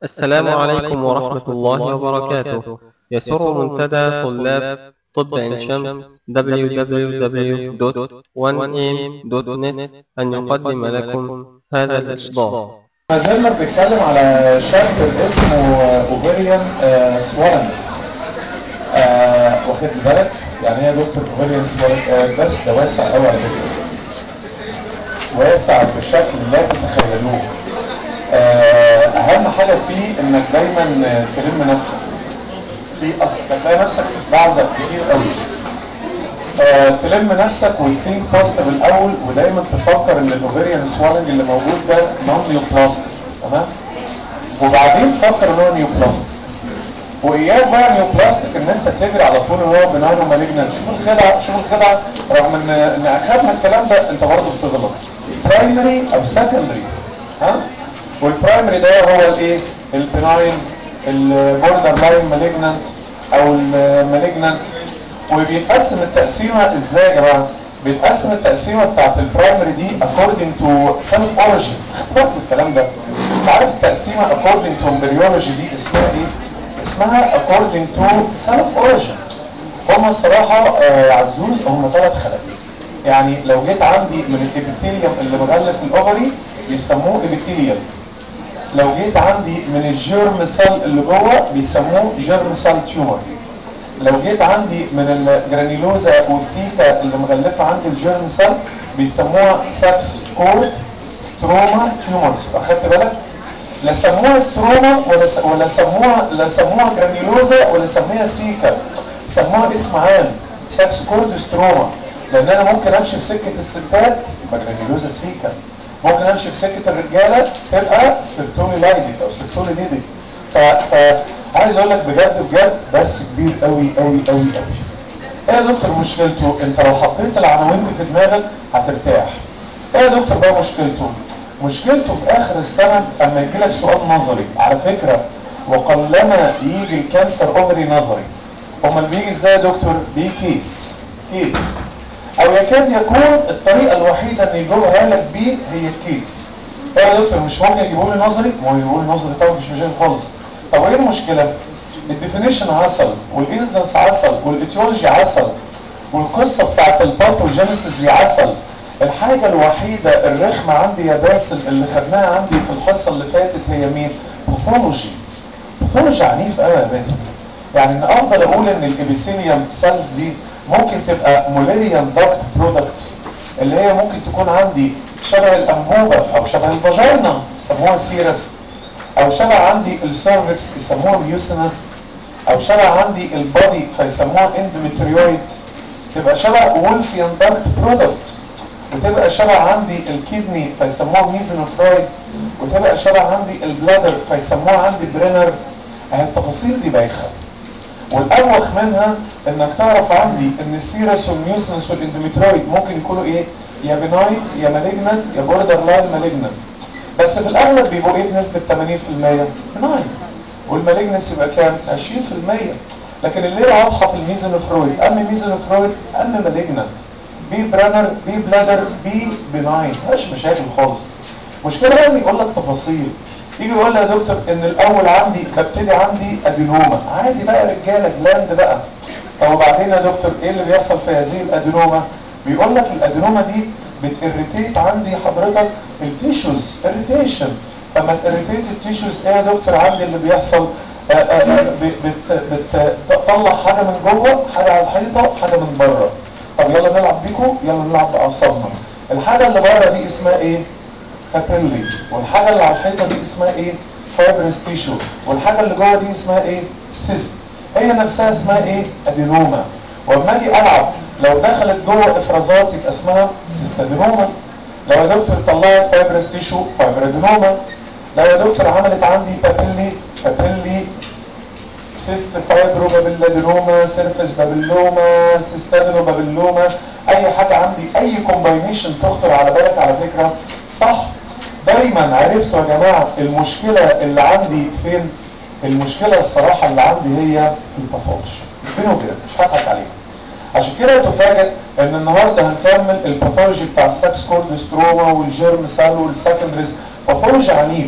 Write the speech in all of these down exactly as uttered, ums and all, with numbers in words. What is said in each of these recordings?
السلام عليكم ورحمة الله وبركاته. يسر منتدى طلاب طب عين شمس دبليو دبليو دبليو دوت وان إيه إم دوت نت أن يقدم لكم هذا الإصدار. ما زلنا بنتكلم على شابتر اسمه اوفيريان سوالن. واخد بالك يعني ايه يا دكتور اوفيريان سوالن؟ الدرس ده واسع قوي على فكره، واسع بشكل لا تتخيلوه. آه، اهم حاجه فيه انك دايما تلم نفسك في اصل هتلاقي نفسك بتتبعزق كتير قوي. آه، تلم نفسك وتثينك بوزيتيف الاول، ودايما تفكر ان الاوفيريان سوالنج اللي موجود ده نون نيوبلاستيك، تمام؟ وبعدين تفكر ان هو نيوبلاستيك، واياك بقى نيوبلاستيك ان انت تجري على طول ان هو بناين ومالجنت. شوف الخدعه، شوف الخدعه، رغم ان ان اخدنا الكلام ده انت برضه بتغلط. برايمري او سكندري، ها؟ والبرايمري ده هو الايه؟ البناين، البوردر لاين مالجنت او المالجنت. وبيتقسم التقسيمه ازاي يا جماعه؟ بيتقسم التقسيمه بتاعت البرايمري دي according to self origin. خدت بالك من الكلام ده؟ انت عارف التقسيمه according to embryology دي اسمها ايه؟ اسمها according to self origin. هم الصراحه آه عزوز هم ثلاث خلايا. يعني لو جيت عندي من الابيثيليوم اللي مغلف الاوفري بيسموه ابيثيليوم. لو جيت عندي من الجيرم سيل اللي جوه بيسموه جيرم سيل تيومر. لو جيت عندي من الجرانيلوزا والثيكا اللي مغلفه عندي الجيرم سيل بيسموها ساكس كورد ستروما تيومرز. اخدت بالك؟ لا سموها ستروما ولا س... ولا سموها لا سموها جرانيلوزا ولا سموها سيكا، سموها اسم عام ساكس كورد ستروما. لان انا ممكن امشي في سكه الستات يبقى جرانيلوزا سيكا، ممكن امشي في سكه الرجاله تبقى سيرتولي لايدك او سيرتولي ليدك. ف... ف عايز اقول لك بجد بجد درس كبير قوي قوي قوي قوي. ايه يا دكتور مشكلته؟ انت لو حطيت العناوين دي في دماغك هترتاح. ايه يا دكتور بقى مشكلته؟ مشكلته في اخر السنه اما يجي لك سؤال نظري. على فكره وقلما يجي الكانسر اوفري نظري، امال بيجي ازاي يا دكتور؟ بيجي كيس كيس او يكاد يكون الطريقه الوحيده ان يجيبها لك بيه هي الكيس. ايه يا دكتور مش ممكن يجيبوا لي نظري؟ ما هو يجيبوا لي نظري طبعا، مش مشاكل خالص. طب ايه المشكله؟ الديفينيشن عسل، والانزنس عسل، والاتيولوجي عسل، والقصه بتاعت الباثوجينيسيس دي عسل. الحاجه الوحيده الرخمه عندي يا باسل اللي خدناها عندي في الحصه اللي فاتت هي مين؟ باثولوجي. باثولوجي عنيف قوي يا بنت. يعني ان افضل اقول ان الابيثيليوم سيلز دي ممكن تبقى موليريان داكت برودكت، اللي هي ممكن تكون عندي شبه الانبوبه او شبه الفاجينا يسموها سيرس، او شبه عندي السيرفكس يسموها ميوسينس، او شبه عندي البادي فيسموها اندوميتريويد، تبقى شبه وولفيان داكت برودكت، وتبقى شبه عندي الكيدني فيسموها ميزونوفرايد، وتبقى شبه عندي البلادر فيسموها عندي برينر. اهي التفاصيل دي بايخه. والاوخ منها انك تعرف عندي ان السيرس والميوسنس والاندوميترويد ممكن يكونوا ايه؟ يا بناين يا مالجنت يا بوردر لاين مالجنت. بس في الاغلب بيبقوا ايه بنسبه ثمانين في المية؟ بناين. والمالجنس يبقى كام؟ عشرين في المية. لكن اللي هي واضحه في الميزونوفرويد، ام ميزونوفرويد ام مالجنت، بي برانر بي بلادر بي بناين، مش مشاكل خالص. مشكله بقى ان يقول لك تفاصيل، يجي يقول لي يا دكتور ان الاول عندي ببتدي عندي ادينوما، عادي بقى رجاله جلاند بقى. طب وبعدين يا دكتور ايه اللي بيحصل في هذه الادينوما؟ بيقول لك الادينوما دي بتirritate عندي حضرتك التيشوز اريتيشن. لما تاريتيت التيشوز ايه يا دكتور عندي اللي بيحصل؟ آآ آآ بتطلع حاجه من جوه، حاجه على الحيطه، حاجه من بره. طب يلا نلعب بيكو، يلا نلعب باعصابنا. الحاجه اللي بره دي اسمها ايه؟ بابيلي. والحاجه اللي على الحيطه دي اسمها ايه؟ فايبرس تيشو. والحاجه اللي جوه دي اسمها ايه؟ سيست. هي نفسها اسمها ايه؟ ادينوما. واما اجي العب لو دخلت جوه افرازات يبقى اسمها سيستادينوما. لو يا دكتور طلعت فايبرس تيشو فايبرادينوما. لو يا دكتور عملت عندي بابيلي بابيلي سيست فايبرو بابيلادينوما، سيرفس بابيلوما، سيستادينو بابيلوما، اي حاجه عندي اي كومباينيشن تخطر على بالك على فكره صح. دايما عرفتوا يا جماعه المشكله اللي عندي فين؟ المشكله الصراحه اللي عندي هي في الباثولوجي. بيني وبينك مش هضحك عليك. عشان كده تفاجئ ان النهارده هنكمل الباثولوجي بتاع الساكس كورد ستروما والجيرم سيل والسكندريز. باثولوجي عنيف.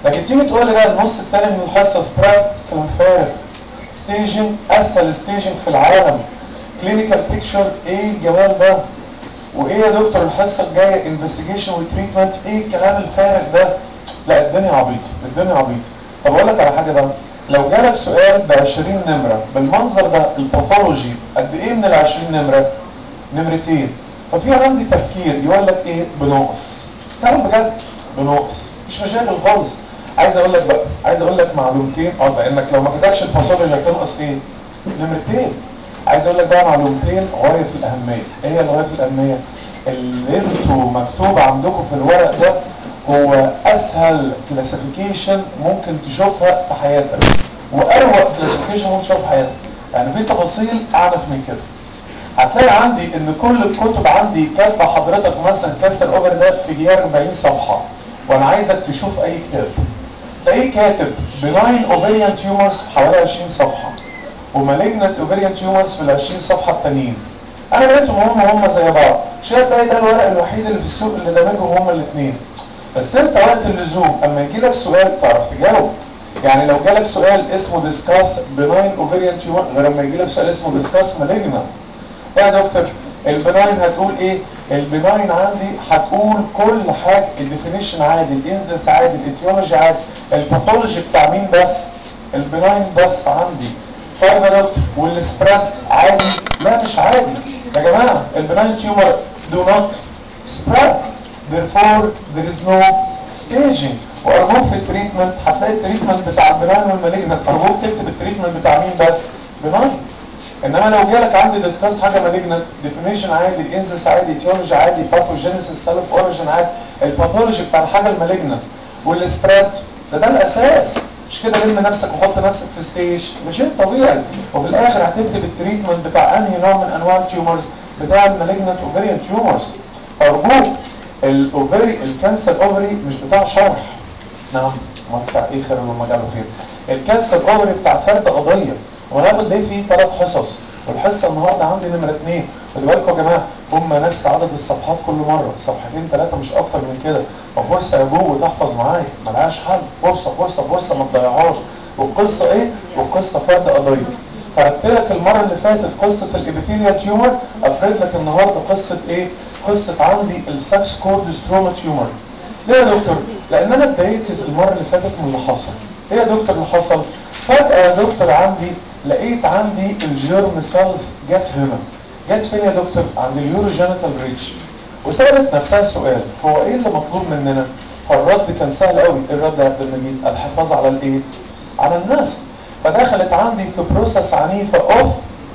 لكن تيجي تقول لي بقى النص الثاني من الحصه سبراد، كلام فارغ. ستيجنج اسهل ستيجنج في العالم. كلينيكال بيكتشر، ايه الجمال ده؟ وايه يا دكتور الحصه الجايه انفستيجيشن وتريتمنت، ايه الكلام الفارغ ده؟ لا الدنيا عبيطه، الدنيا عبيطه. طب اقول لك على حاجه بقى، لو جالك سؤال ب عشرين نمره بالمنظر ده، الباثولوجي قد ايه من ال عشرين نمره؟ نمرتين. ففي عندي تفكير يقول لك ايه؟ بناقص. كلام بجد بناقص، مش مشاكل خالص. عايز اقول لك بقى، عايز اقول لك معلومتين، اه لانك لو ما كتبتش الباثولوجي هتنقص ايه؟ نمرتين. عايز اقول لك بقى معلومتين غايه في الاهميه. ايه هي الغايه في الاهميه؟ اللي انتوا مكتوب عندكم في الورق ده هو اسهل كلاسيفيكيشن ممكن تشوفها في حياتك، واروق كلاسيفيكيشن ممكن تشوفها في حياتك. يعني في تفاصيل اعنف من كده. هتلاقي عندي ان كل الكتب عندي كاتبه حضرتك مثلا كانسر اوفر ده في جيار أربعين صفحه، وانا عايزك تشوف اي كتاب تلاقيه كاتب بناين اوفريان تيومرز حوالي عشرين صفحه، ومالجنت اوفريان تيومرز في ال عشرين صفحه التانيين. انا لقيتهم هم هم زي بعض، شايف تلاقي ده الورق الوحيد اللي في السوق اللي دمجهم هم الاثنين. بس انت وقت اللزوم اما يجي لك سؤال تعرف تجاوب. يعني لو جالك سؤال اسمه ديسكاس بناين اوفريان تيومر غير لما يجي لك سؤال اسمه ديسكاس مالجنت. يا دكتور البناين هتقول ايه؟ البناين عندي هتقول كل حاجه، الديفينيشن عادي، الانسدنس عادي، الاتيولوجي عادي، الباثولوجي بتاع مين بس؟ البناين بس عندي. طيب يا دكتور والسبريد عادي؟ لا مش عادي يا جماعه. البناين تيومر دو نوت سبريد، therefore there is no staging. وارجوك في التريتمنت هتلاقي التريتمنت بتاع البناين والمالجنت، ارجوك تكتب التريتمنت بتاع مين بس؟ بناين. انما لو جالك عندي ديسكاس حاجه مالجنت، ديفينيشن عادي، الانزس عادي، ايتيولوجي عادي، باثوجينيسيس، سيلف اوريجين عادي، الباثولوجي بتاع الحاجه المالجنت والسبريد ده ده الاساس. مش كده لم نفسك وحط نفسك في ستيج، مش شيء طبيعي. وفي الاخر هتكتب التريتمنت بتاع انهي نوع من انواع التيومرز، بتاع المالجنت اوفريان تيومرز. ارجوك الاوفري الكانسر اوفري مش بتاع شرح. نعم ما بتاع ايه خير لما جاله خير. الكانسر اوفري بتاع فرد قضيه، وناخد ليه فيه ثلاث حصص، والحصه النهارده عندي نمره اثنين. خدوا بالكم يا جماعه هم نفس عدد الصفحات كل مره، صفحتين ثلاثه مش اكتر من كده. ففرصه يا جو تحفظ معايا ملهاش حل، فرصه فرصه فرصه ما تضيعهاش. والقصه ايه؟ والقصه فرد قضيه. فرقت لك المره اللي فاتت قصه الابيثيليال تيومر، افرد لك النهارده قصه ايه؟ قصه عندي الساكس كوردستروما تيومر. ليه يا دكتور؟ لان انا اتضايقت المره اللي فاتت من اللي حصل. ايه يا دكتور اللي حصل؟ فجاه يا دكتور عندي لقيت عندي الجيرم سيلز جت هنا. جت فين يا دكتور؟ عند اليوروجينيتال ريتش. وسالت نفسها سؤال، هو ايه اللي مطلوب مننا؟ فالرد كان سهل قوي. الرد يا عبد المجيد الحفاظ على الايه؟ على الناس. فدخلت عندي في بروسس عنيفه اوف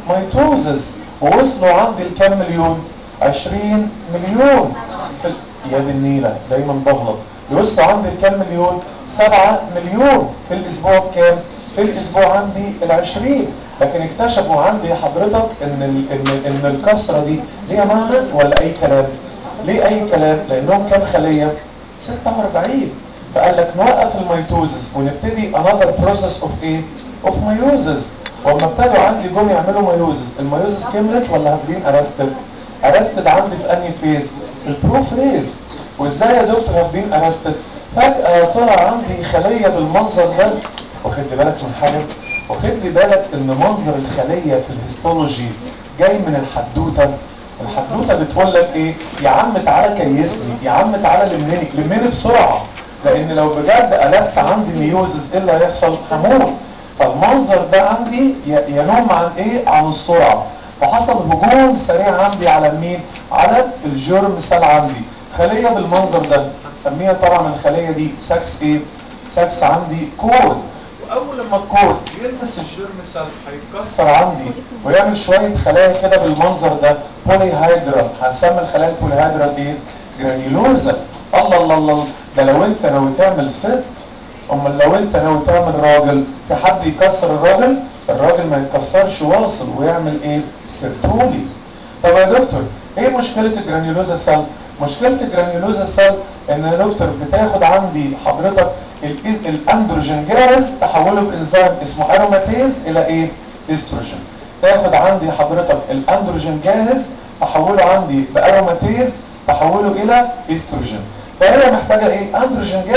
ميتوزس، ووصلوا عندي لكام مليون؟ عشرين مليون. في يا دي النيله دايما بغلط. يوصلوا عندي لكام مليون؟ سبعة مليون في الاسبوع كام؟ في الاسبوع عندي العشرين. لكن اكتشفوا عندي حضرتك ان ال ان ان الكسره دي ليها معنى ولا اي كلام؟ ليه اي كلام؟ لانهم كام خليه؟ ستة وأربعين. فقال لك نوقف الميتوزس ونبتدي another process of ايه؟ of meiosis. وما ابتدوا عندي جم يعملوا ميوزس، الميوزس كملت ولا هابين ارستد؟ ارستد عندي في انهي فيز؟ البرو فيز. وازاي يا دكتور هابين ارستد؟ فجأة طلع عندي خلية بالمنظر ده. واخد لي بالك من حاجة؟ واخد لي بالك ان منظر الخلية في الهيستولوجي جاي من الحدوتة. الحدوتة بتقول لك ايه؟ يا عم تعالى كيسني، يا عم تعالى لمني، لمني بسرعة. لان لو بجد قلبت عندي ميوزز ايه اللي هيحصل؟ هموت. فالمنظر ده عندي ينوم عن ايه؟ عن السرعة. فحصل هجوم سريع عندي على مين؟ على الجيرم سيل عندي. خلية بالمنظر ده هنسميها طبعا الخلية دي ساكس ايه؟ ساكس عندي كود. واول لما الكود يلمس الجيرم سيل هيتكسر عندي ويعمل شوية خلايا كده بالمنظر ده بولي هيدرال. هنسمي الخلايا البولي هيدرال ايه؟ جرانيولوزا. الله الله الله، ده لو انت ناوي تعمل ست. امال لو انت ناوي تعمل راجل، في حد يكسر الراجل؟ الراجل ما يتكسرش واصل ويعمل ايه؟ سيرتولي. طب يا دكتور ايه مشكلة الجرانيولوزا سيل؟ مشكلة الجرانيولوزا سيل ان يا دكتور بتاخد عندي حضرتك الاندروجين جاهز تحوله بانزيم اسمه اروماتيز الى ايه؟ استروجين. تاخد عندي حضرتك الاندروجين جاهز تحوله عندي باروماتيز تحوله الى استروجين. فهي محتاجه ايه؟ اندروجين جاهز.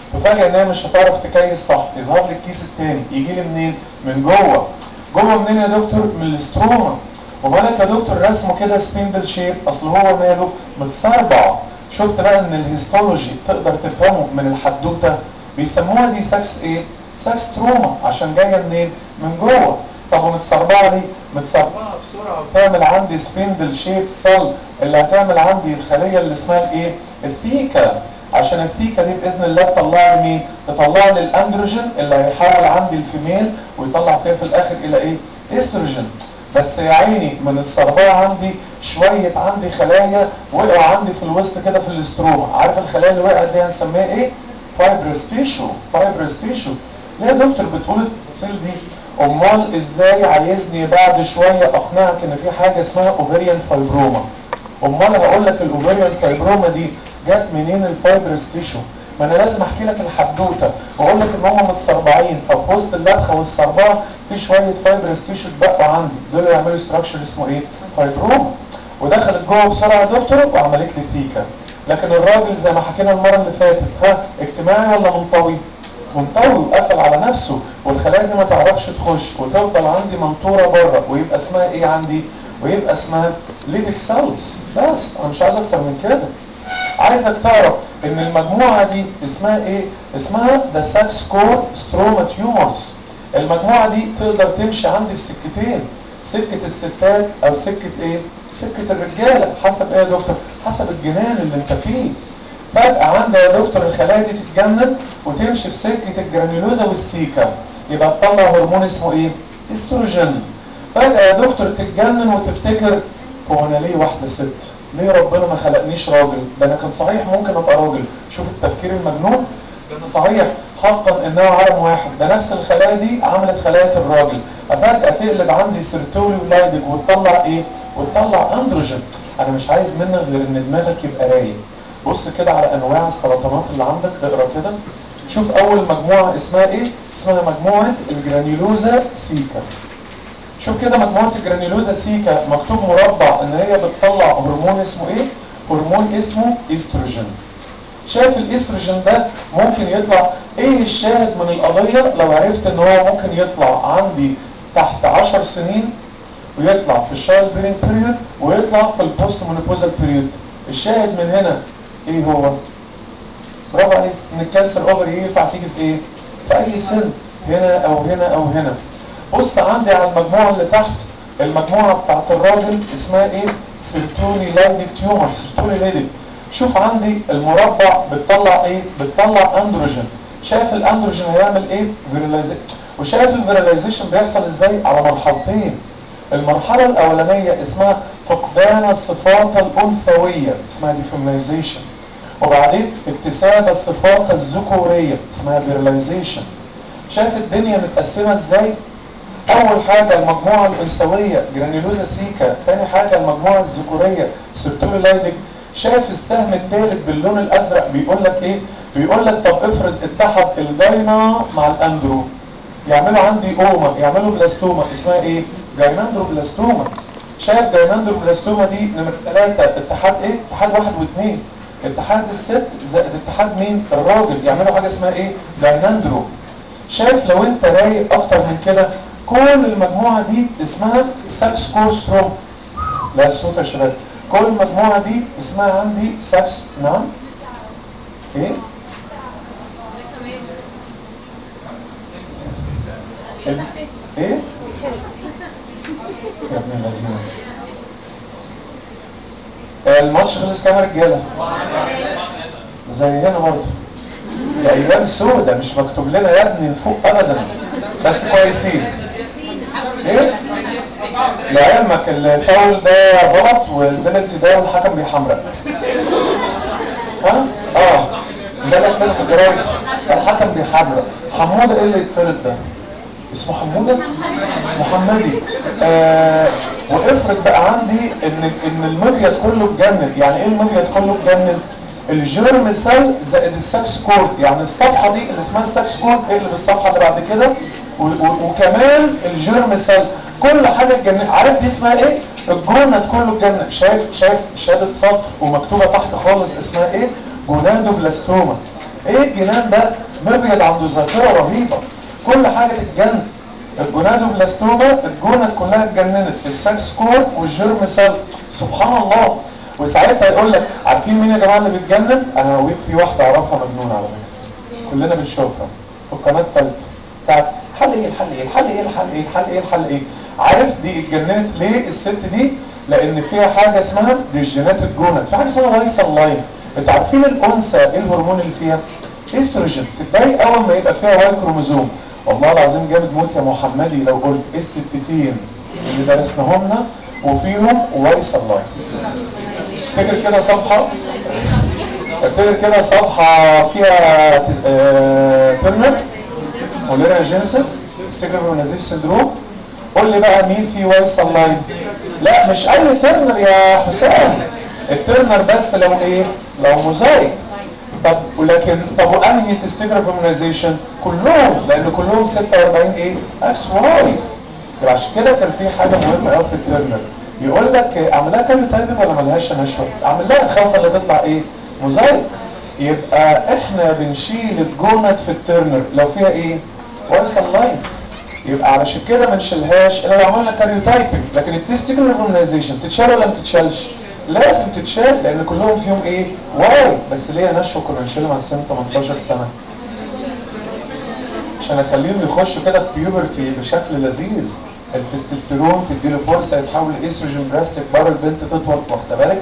تفاجئ ان هي مش هتعرف تكيس صح، يظهر لي الكيس الثاني، يجي لي منين؟ من جوه. جوه منين يا دكتور؟ من الاستروما. ومالك يا دكتور رسمه كده سبيندل شيب؟ اصل هو ماله؟ متسربع. شفت بقى ان الهيستولوجي تقدر تفهمه من الحدوته؟ بيسموها دي ساكس ايه؟ ساكس تروما، عشان جايه منين؟ من جوه. طب ومتسربعه ليه؟ متسربعه بسرعه وتعمل عندي سبيندل شيب سيل اللي هتعمل عندي الخليه اللي اسمها الايه؟ الثيكا. عشان الثيكا دي باذن الله تطلع لي مين؟ تطلع لي الاندروجين اللي هيحول عندي الفيميل ويطلع فيها في الاخر الى ايه؟ استروجين. بس يا عيني من السربعه عندي شويه عندي خلايا وقعوا عندي في الوسط كده في الاستروما. عارف الخلايا اللي وقعت دي هنسميها ايه؟ فايبرس تيشو. فايبرس تيشو. ليه يا دكتور بتقول التفاصيل دي؟ امال ازاي عايزني بعد شويه اقنعك ان في حاجه اسمها اوفريان فايبروما؟ امال هقول لك الاوفريان فايبروما دي جت منين الفايبرس تيشو؟ ما انا لازم احكي لك الحدوته واقول لك ان هم متسربعين، ففي وسط اللبخه والسربعه في شويه فايبرس تيشو اتبقوا عندي، دول يعملوا ستراكشر اسمه ايه؟ فايبروما. ودخلت جوه بسرعه يا دكتور وعملت لي ثيكا. لكن الراجل زي ما حكينا المره اللي فاتت، ها اجتماعي ولا منطوي؟ منطوي وقفل على نفسه، والخلايا دي ما تعرفش تخش وتفضل عندي منطوره بره، ويبقى اسمها ايه عندي؟ ويبقى اسمها ليدك سيلز. بس انا مش عايز اكتر من كده. عايزك تعرف ان المجموعه دي اسمها ايه؟ اسمها ذا ساكس كور ستروما تيومرز. المجموعه دي تقدر تمشي عندي في سكتين، سكه الستات او سكه ايه؟ سكه الرجاله. حسب ايه يا دكتور؟ حسب الجنان اللي انت فيه. فجاه عندها يا دكتور الخلايا دي تتجنن وتمشي في سكه الجرانيولوزا والسيكا، يبقى تطلع هرمون اسمه ايه؟ استروجين. فجاه يا دكتور تتجنن وتفتكر هو انا ليه واحده ست؟ ليه ربنا ما خلقنيش راجل؟ ده انا كان صحيح ممكن ابقى راجل. شوف التفكير المجنون. ده انا صحيح حقا انها عالم واحد، ده نفس الخلايا دي عملت خلايا الراجل. فجاه تقلب عندي سيرتولي ولايدك وتطلع ايه؟ وتطلع اندروجين. انا مش عايز منك غير ان دماغك يبقى رايق. بص كده على انواع السرطانات اللي عندك، اقرا كده. شوف اول مجموعه اسمها ايه؟ اسمها مجموعه الجرانيولوزا سيكا. شوف كده مجموعه الجرانيولوزا سيكا مكتوب مربع ان هي بتطلع هرمون اسمه ايه؟ هرمون اسمه استروجين. شايف الاستروجين ده ممكن يطلع ايه؟ الشاهد من القضيه لو عرفت ان هو ممكن يطلع عندي تحت عشر سنين، ويطلع في الشايلد بيرنج بيريود، ويطلع في البوست مونوبوزال بيريود. الشاهد من هنا ايه هو؟ برافو عليك، ان الكانسر اوفري ينفع تيجي في ايه؟ في اي سن، هنا او هنا او هنا. بص عندي على المجموعه اللي تحت، المجموعه بتاعت الراجل اسمها ايه؟ سيرتوني لايدك تيومر. سيرتوني لايدك. شوف عندي المربع بتطلع ايه؟ بتطلع اندروجين. شايف الاندروجين هيعمل ايه؟ فيراليزيشن. وشايف الفيراليزيشن بيحصل ازاي؟ على مرحلتين. المرحله الاولانيه اسمها فقدان الصفات الانثويه، اسمها ديفيمينيزيشن. وبعدين اكتساب الصفات الذكوريه، اسمها فيراليزيشن. شايف الدنيا متقسمه ازاي؟ اول حاجه المجموعه الانثويه جرانيولوزا سيكا، ثاني حاجه المجموعه الذكوريه سيرتولي لايدك. شايف السهم الثالث باللون الازرق بيقول لك ايه؟ بيقول لك طب افرض اتحد الجاينا مع الاندرو، يعملوا عندي اوما، يعملوا بلاستوما اسمها ايه؟ جايناندرو بلاستوما. شايف جايناندرو بلاستوما دي نمرة ثلاثة اتحاد ايه؟ اتحاد واحد واثنين. اتحاد الست زائد اتحاد مين؟ الراجل، يعملوا حاجة اسمها ايه؟ جايناندرو. شايف لو انت رايق اكتر من كده، كل المجموعة دي اسمها ساكس كور ستروم. لا الصوت يا شباب. كل المجموعة دي اسمها عندي ساكس. نعم؟ ايه؟ ايه؟ يا ابن اللذين. الماتش خلص كام رجاله؟ زي هنا برضه. ده ايام سودة، مش مكتوب لنا يا ابني فوق ابدا، بس كويسين. ايه؟ لعلمك الفاول ده غلط والبنالتي ده والحكم بيحمرق. ها؟ اه بالك كده في الجرايد الحكم بيحمرق. حموده ايه اللي يطرد ده؟ اسمه حموده؟ محمدي. آه وافرض بقى عندي ان ان المبيض كله اتجنن. يعني ايه المبيض كله اتجنن؟ الجيرم سيل زائد السكس كود. يعني الصفحه دي اللي اسمها السكس كود اقلب الصفحه اللي بعد كده، وكمان الجيرم سيل كل حاجه اتجنن. عارف دي اسمها ايه؟ الجونات كله اتجنن. شايف شايف شهاده سطر ومكتوبه تحت خالص اسمها ايه؟ جونادوبلاستوما. ايه الجنان ده؟ مبيض عنده ذاكره رهيبه، كل حاجه تتجنن. الجونادوبلاستوما الجونات كلها اتجننت، السكس كور والجيرم سيل، سبحان الله. وساعتها يقول لك عارفين مين يا جماعه اللي بيتجنن؟ انا هوريك في واحده اعرفها مجنونه على فكره، كلنا بنشوفها في القناه الثالثه بتاعت الحل ايه الحل ايه الحل ايه الحل ايه الحل ايه الحل ايه. عارف دي اتجننت ليه الست دي؟ لان فيها حاجه اسمها دي الجينات الجونات، في حاجه اسمها وايسل لاين. انتوا عارفين الانثى ايه الهرمون اللي فيها؟ استروجين. تتضايق اول ما يبقى فيها واي كروموزوم. والله العظيم جامد موت يا محمدي لو قلت ايه الستتين اللي درسناهم وفيهم وايسل لاين. افتكر كده صفحه افتكر كده صفحه فيها ترنر موليرا جينيسيس سيجرونازيس سندروم. قول لي بقى مين في وايسل لاين؟ لا مش اي ترنر يا حسام، الترنر بس لو ايه؟ لو موزايك. طب ولكن طب وانهي تستجرا فيمونايزيشن؟ كلهم، لان كلهم ستة واربعين ايه؟ اكس واي. عشان كده كان في حاجه مهمه قوي في الترنر، يقول لك اعمل لها كاريو تايبنج ولا مالهاش نشوه؟ اعمل لها الخلفه اللي تطلع ايه؟ موزايك. يبقى احنا بنشيل الجونات في الترنر لو فيها ايه؟ وايسل لاين. يبقى علشان كده ما نشيلهاش الا لو عملنا كاريو تايبنج. لكن التستيكولار فيمونايزيشن تتشال ولا ما تتشالش؟ لازم تتشال، لان كلهم فيهم ايه؟ واي. بس ليه نشوه كنا نشيلهم عن سن تمنتاشر سنه؟ عشان اخليهم يخشوا كده في بيوبرتي بشكل لذيذ. التستوستيرون تديله فرصه يتحول لاستروجين براست، يكبر البنت تطول، واخده بالك؟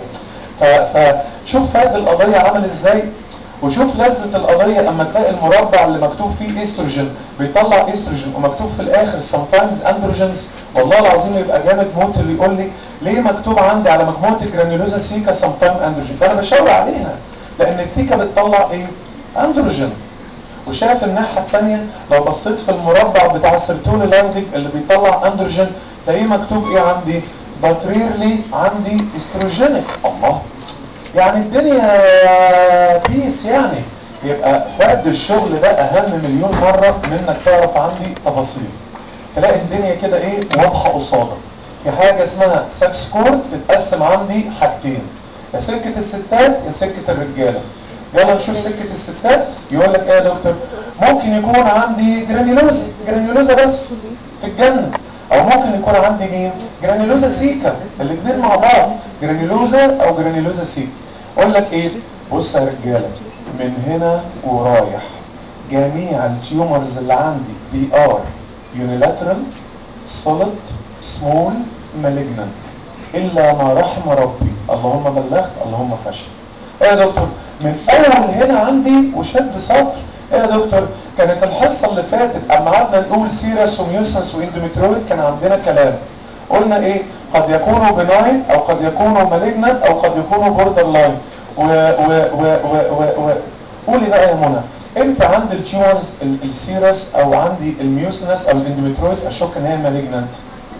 فشوف فاد القضيه عمل ازاي، وشوف لذة القضية اما تلاقي المربع اللي مكتوب فيه استروجين بيطلع استروجين، ومكتوب في الاخر sometimes androgens. والله العظيم يبقى جامد موت اللي يقول لي ليه مكتوب عندي على مجموعة الجرانيولوزا سيكا sometimes androgen. ده انا بشاور عليها لان الثيكا بتطلع ايه؟ اندروجين. وشايف الناحية الثانية لو بصيت في المربع بتاع سيرتولي لايتك اللي بيطلع اندروجين تلاقيه مكتوب ايه عندي؟ باتريرلي عندي استروجينيك. الله، يعني الدنيا بيس يعني. يبقى فقد الشغل ده اهم مليون مرة من انك تعرف عندي تفاصيل. تلاقي الدنيا كده ايه؟ واضحة قصادك. في حاجة اسمها سكس كورد تتقسم عندي حاجتين، يا سكة الستات يا سكة الرجالة. يلا نشوف سكة الستات. يقول لك ايه يا دكتور؟ ممكن يكون عندي جرانيولوزا، جرانيولوزا بس في الجنة، او ممكن يكون عندي مين؟ جرانيولوزا سيكا، الاثنين مع بعض، جرانيولوزا او جرانيولوزا سيكا. اقول لك ايه؟ بص يا رجاله، من هنا ورايح جميع التيومرز اللي عندي دي ار يونيلاترال سوليد سمول مالجنانت الا ما رحم ربي، اللهم بلغت اللهم فشل. ايه يا دكتور؟ من اول هنا عندي وشد سطر. ايه يا دكتور؟ كانت الحصه اللي فاتت اما قعدنا نقول سيرس وميوسنس واندوميترويد كان عندنا كلام، قلنا ايه؟ قد يكونوا بناين او قد يكونوا مالجنانت او قد يكونوا بوردر لاين. و و و و و و قولي بقى يا منى، امتى عندي التيومرز السيرس او عندي الميوسنس او الاندوميترويد اشك ان هي مالجنانت؟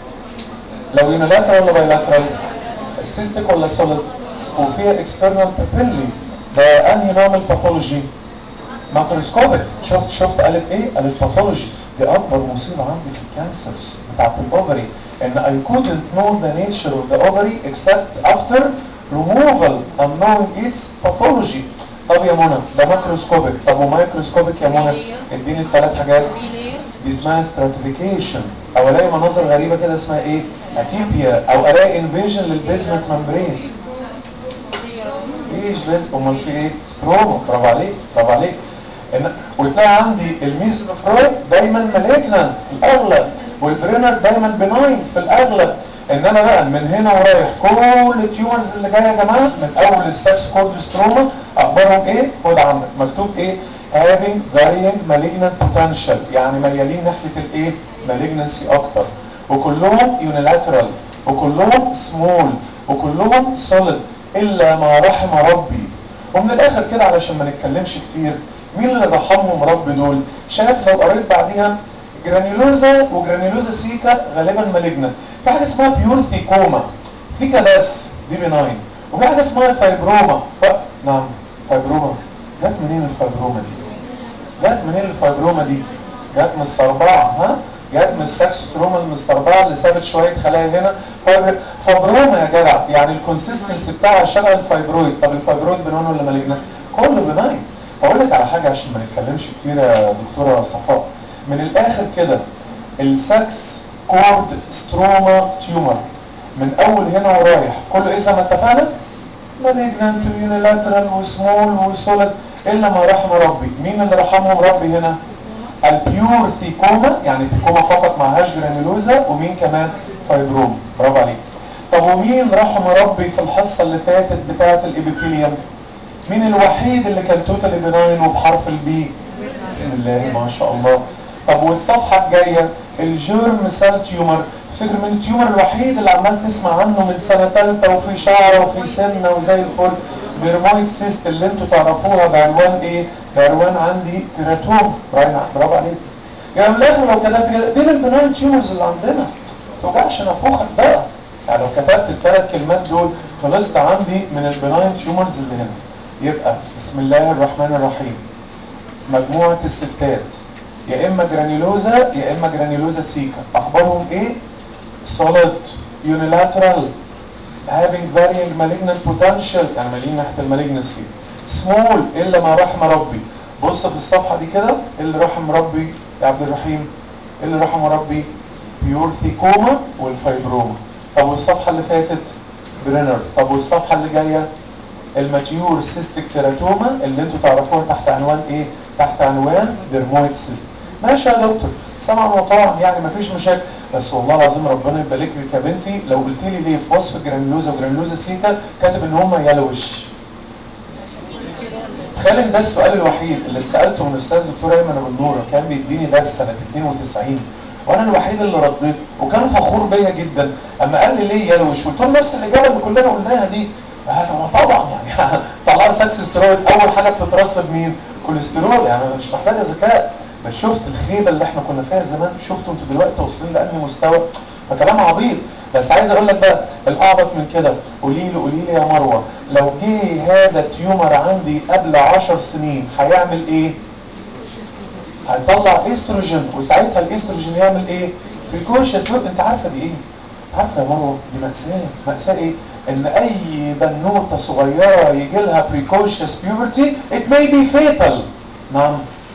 لو يونيلاترال ولا بايلاترال؟ سيستيك ولا سوليد؟ وفيها اكسترنال بابيلي. ده انهي نوع من الباثولوجي؟ ماكروسكوبيك. شفت شفت قالت ايه؟ قالت باثولوجي. دي اكبر مصيبه عندي في الكانسرز بتاعت الاوفري، ان I couldn't know the nature of the ovary except after removal and knowing its pathology. طب يا منى ده ماكروسكوبيك، طب ومايكروسكوبيك يا منى؟ اديني الثلاث حاجات. دي اسمها stratification، او الاقي مناظر غريبه كده اسمها ايه؟ اتيبيا، او الاقي انفيجن للبيزمنت ممبرين. ايش بس امال في ايه؟ ستروما. برافو عليك برافو عليك. إن وتلاقي عندي الميزوفرويد دايما مالجنانت في الاغلب، والبرينر دايما بناين في الاغلب. انما بقى من هنا ورايح كل التيومرز اللي جايه يا جماعه من اول السكس كورد ستروما اخبارهم ايه؟ خد عندك مكتوب ايه؟ having varying malignant potential، يعني ميالين ناحيه الايه؟ malignancy اكتر، وكلهم unilateral وكلهم small وكلهم solid الا ما رحم ربي. ومن الاخر كده علشان ما نتكلمش كتير، مين اللي رحمهم رب دول؟ شايف لو قريت بعديها جرانيولوزا وجرانيولوزا سيكا غالبا مالجنت. في حاجه اسمها بيور ثيكوما، ثيكا بس دي بناين. وفي حاجه اسمها فايبروما. ف... نعم فايبروما. جت منين الفايبروما دي؟ جت منين الفايبروما دي؟ جت من الصربعه. ها؟ جت من السكس تروما من الصربعه اللي سابت شويه خلايا هنا. فايبروما يا جدع، يعني الكونسيستنسي بتاعها شبه الفايبرويد. طب الفايبرويد بناين ولا مالجنت؟ كله بناين. اقول لك على حاجه عشان ما نتكلمش كتير يا دكتوره صفاء، من الاخر كده السكس كورد ستروما تيومر من اول هنا ورايح كله ايه زي ما اتفقنا؟ مالجنانت ويونيلاترال وسمول وسوليد الا ما رحم ربي. مين اللي رحمهم ربي هنا؟ البيور ثيكوما، يعني ثيكوما فقط معهاش جرانيولوزا، ومين كمان؟ فايبروم. برافو عليك. طب ومين رحم ربي في الحصه اللي فاتت بتاعه الابيثيليوم؟ مين الوحيد اللي كان توتالي بناين وبحرف البي؟ بسم الله ما شاء الله. طب والصفحه الجايه الجيرم سيل تيومر، تفتكر من التيومر الوحيد اللي عمال تسمع عنه من سنه ثالثه وفي شعره وفي سنه وزي الفل؟ ديرمويد سيست اللي انتوا تعرفوها بعنوان ايه؟ بعنوان عندي تيراتوم. برافو عليك. يعني من الاخر لو كتبت كده دي البناين تيومرز اللي عندنا، ما توجعش نافوخك بقى. يعني لو كتبت الثلاث كلمات دول خلصت عندي من البناين تيومرز اللي هنا. يبقى بسم الله الرحمن الرحيم، مجموعه الستات يا اما جرانيولوزا يا اما جرانيولوزا سيكا، اخبارهم ايه؟ solid unilateral having varying malignant potential، يعني مالين ناحيه المالجنسي. small الا ما رحم ربي. بص في الصفحه دي كده، اللي رحم ربي يا عبد الرحيم، اللي رحم ربي بيور ثيكوما والفايبروما. طب والصفحه اللي فاتت برينر. طب والصفحه اللي جايه الماتيور سيستيك تيراتوما اللي انتوا تعرفوها تحت عنوان ايه؟ تحت عنوان ديرمويد سيست. ماشي يا دكتور، سمعا وطاعا يعني مفيش مشاكل، بس والله العظيم ربنا يبارك لك يا بنتي لو قلت لي ليه في وصف جرانيولوزا وجرانيولوزا سيكا كاتب ان هم يلوش. تخيل ان ده السؤال الوحيد اللي اتسالته من الاستاذ دكتور ايمن ابو النور، كان بيديني درس سنه اثنين وتسعين، وانا الوحيد اللي رديت وكان فخور بيا جدا. اما قال لي ليه يلوش قلت له نفس الاجابه اللي كلنا قلناها دي. طبعا يعني طلع سكس ستيرويد اول حاجه بتترسب مين؟ كوليسترول. يعني انا مش محتاجه ذكاء، بس شفت الخيبه اللي احنا كنا فيها زمان، شفتوا انتوا دلوقتي واصلين لانهي مستوى؟ فكلام عبيط. بس عايز اقول لك بقى الاعبط من كده، قولي لي قولي لي يا مروه، لو جه هذا التيومر عندي قبل عشر سنين هيعمل ايه؟ هيطلع استروجين، وساعتها الاستروجين يعمل ايه؟ بريكوشس. انت عارفه دي ايه؟ عارفه يا مروه دي مأساة. مأساة ايه؟ ان اي بنوته صغيره يجي لها بريكوشس بيوبرتي it may be fatal. نعم،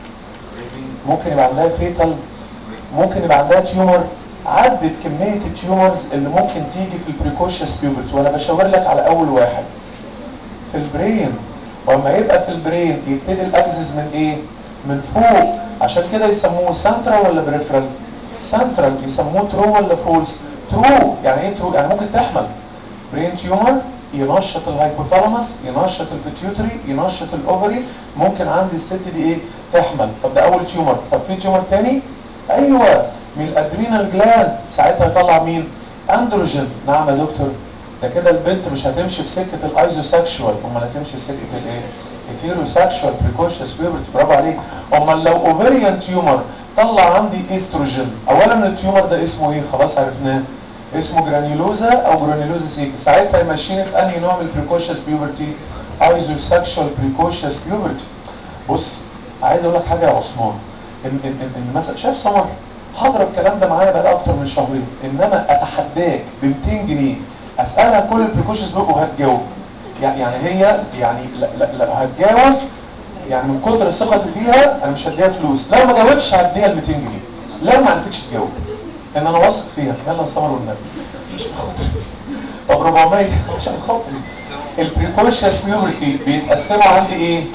ممكن يبقى عندها فيتال، ممكن يبقى عندها تيومر. عدت كميه التيومرز اللي ممكن تيجي في البريكوشس بيوبرتي، وانا بشاور لك على اول واحد في البرين. ولما يبقى في البرين يبتدي الاكسس من ايه؟ من فوق. عشان كده يسموه سنترال ولا بريفرال؟ سنترال. يسموه ترو ولا فولس؟ ترو. يعني ايه ترو؟ يعني ممكن تحمل برين تيومر ينشط الهايبوثالاموس، ينشط البيتيوتري، ينشط الاوفري، ممكن عندي الست دي ايه؟ تحمل. طب ده اول تيومر. طب في تيومر تاني؟ ايوه، من الادرينال جلاند، ساعتها يطلع مين؟ اندروجين. نعم يا دكتور، ده كده البنت مش هتمشي في سكه الايزوسكشوال، امال هتمشي في سكه الايه؟ هيتيروسكشوال بريكوشس بيوبرتي. برافو عليك. امال لو اوفريان تيومر طلع عندي استروجين، اولا التيومر ده اسمه ايه؟ خلاص عرفناه، اسمه جرانيولوزا او جرانيولوزا سيكا. ساعتها يمشيني في انهي نوع من البريكوشس بيوبرتي؟ ايزوسكشوال بريكوشس بيوبرتي. بص عايز اقول لك حاجه يا عثمان، ان ان ان, إن مثلا شايف سمر حاضره الكلام ده معايا بقى اكتر من شهرين، انما اتحداك ب مئتين جنيه اسالها كل البريكوشنز بوك وهتجاوب. يعني هي يعني لا لا لا هتجاوب، يعني من كتر ثقتي فيها انا مش هديها فلوس، لو ما جاوبتش هديها ال مئتين جنيه لو ما عرفتش تجاوب، ان انا واثق فيها. يلا سمر والنبي عشان خاطري. طب أربعمية عشان خاطري. البريكوشنز بيوبرتي بيتقسموا عندي ايه؟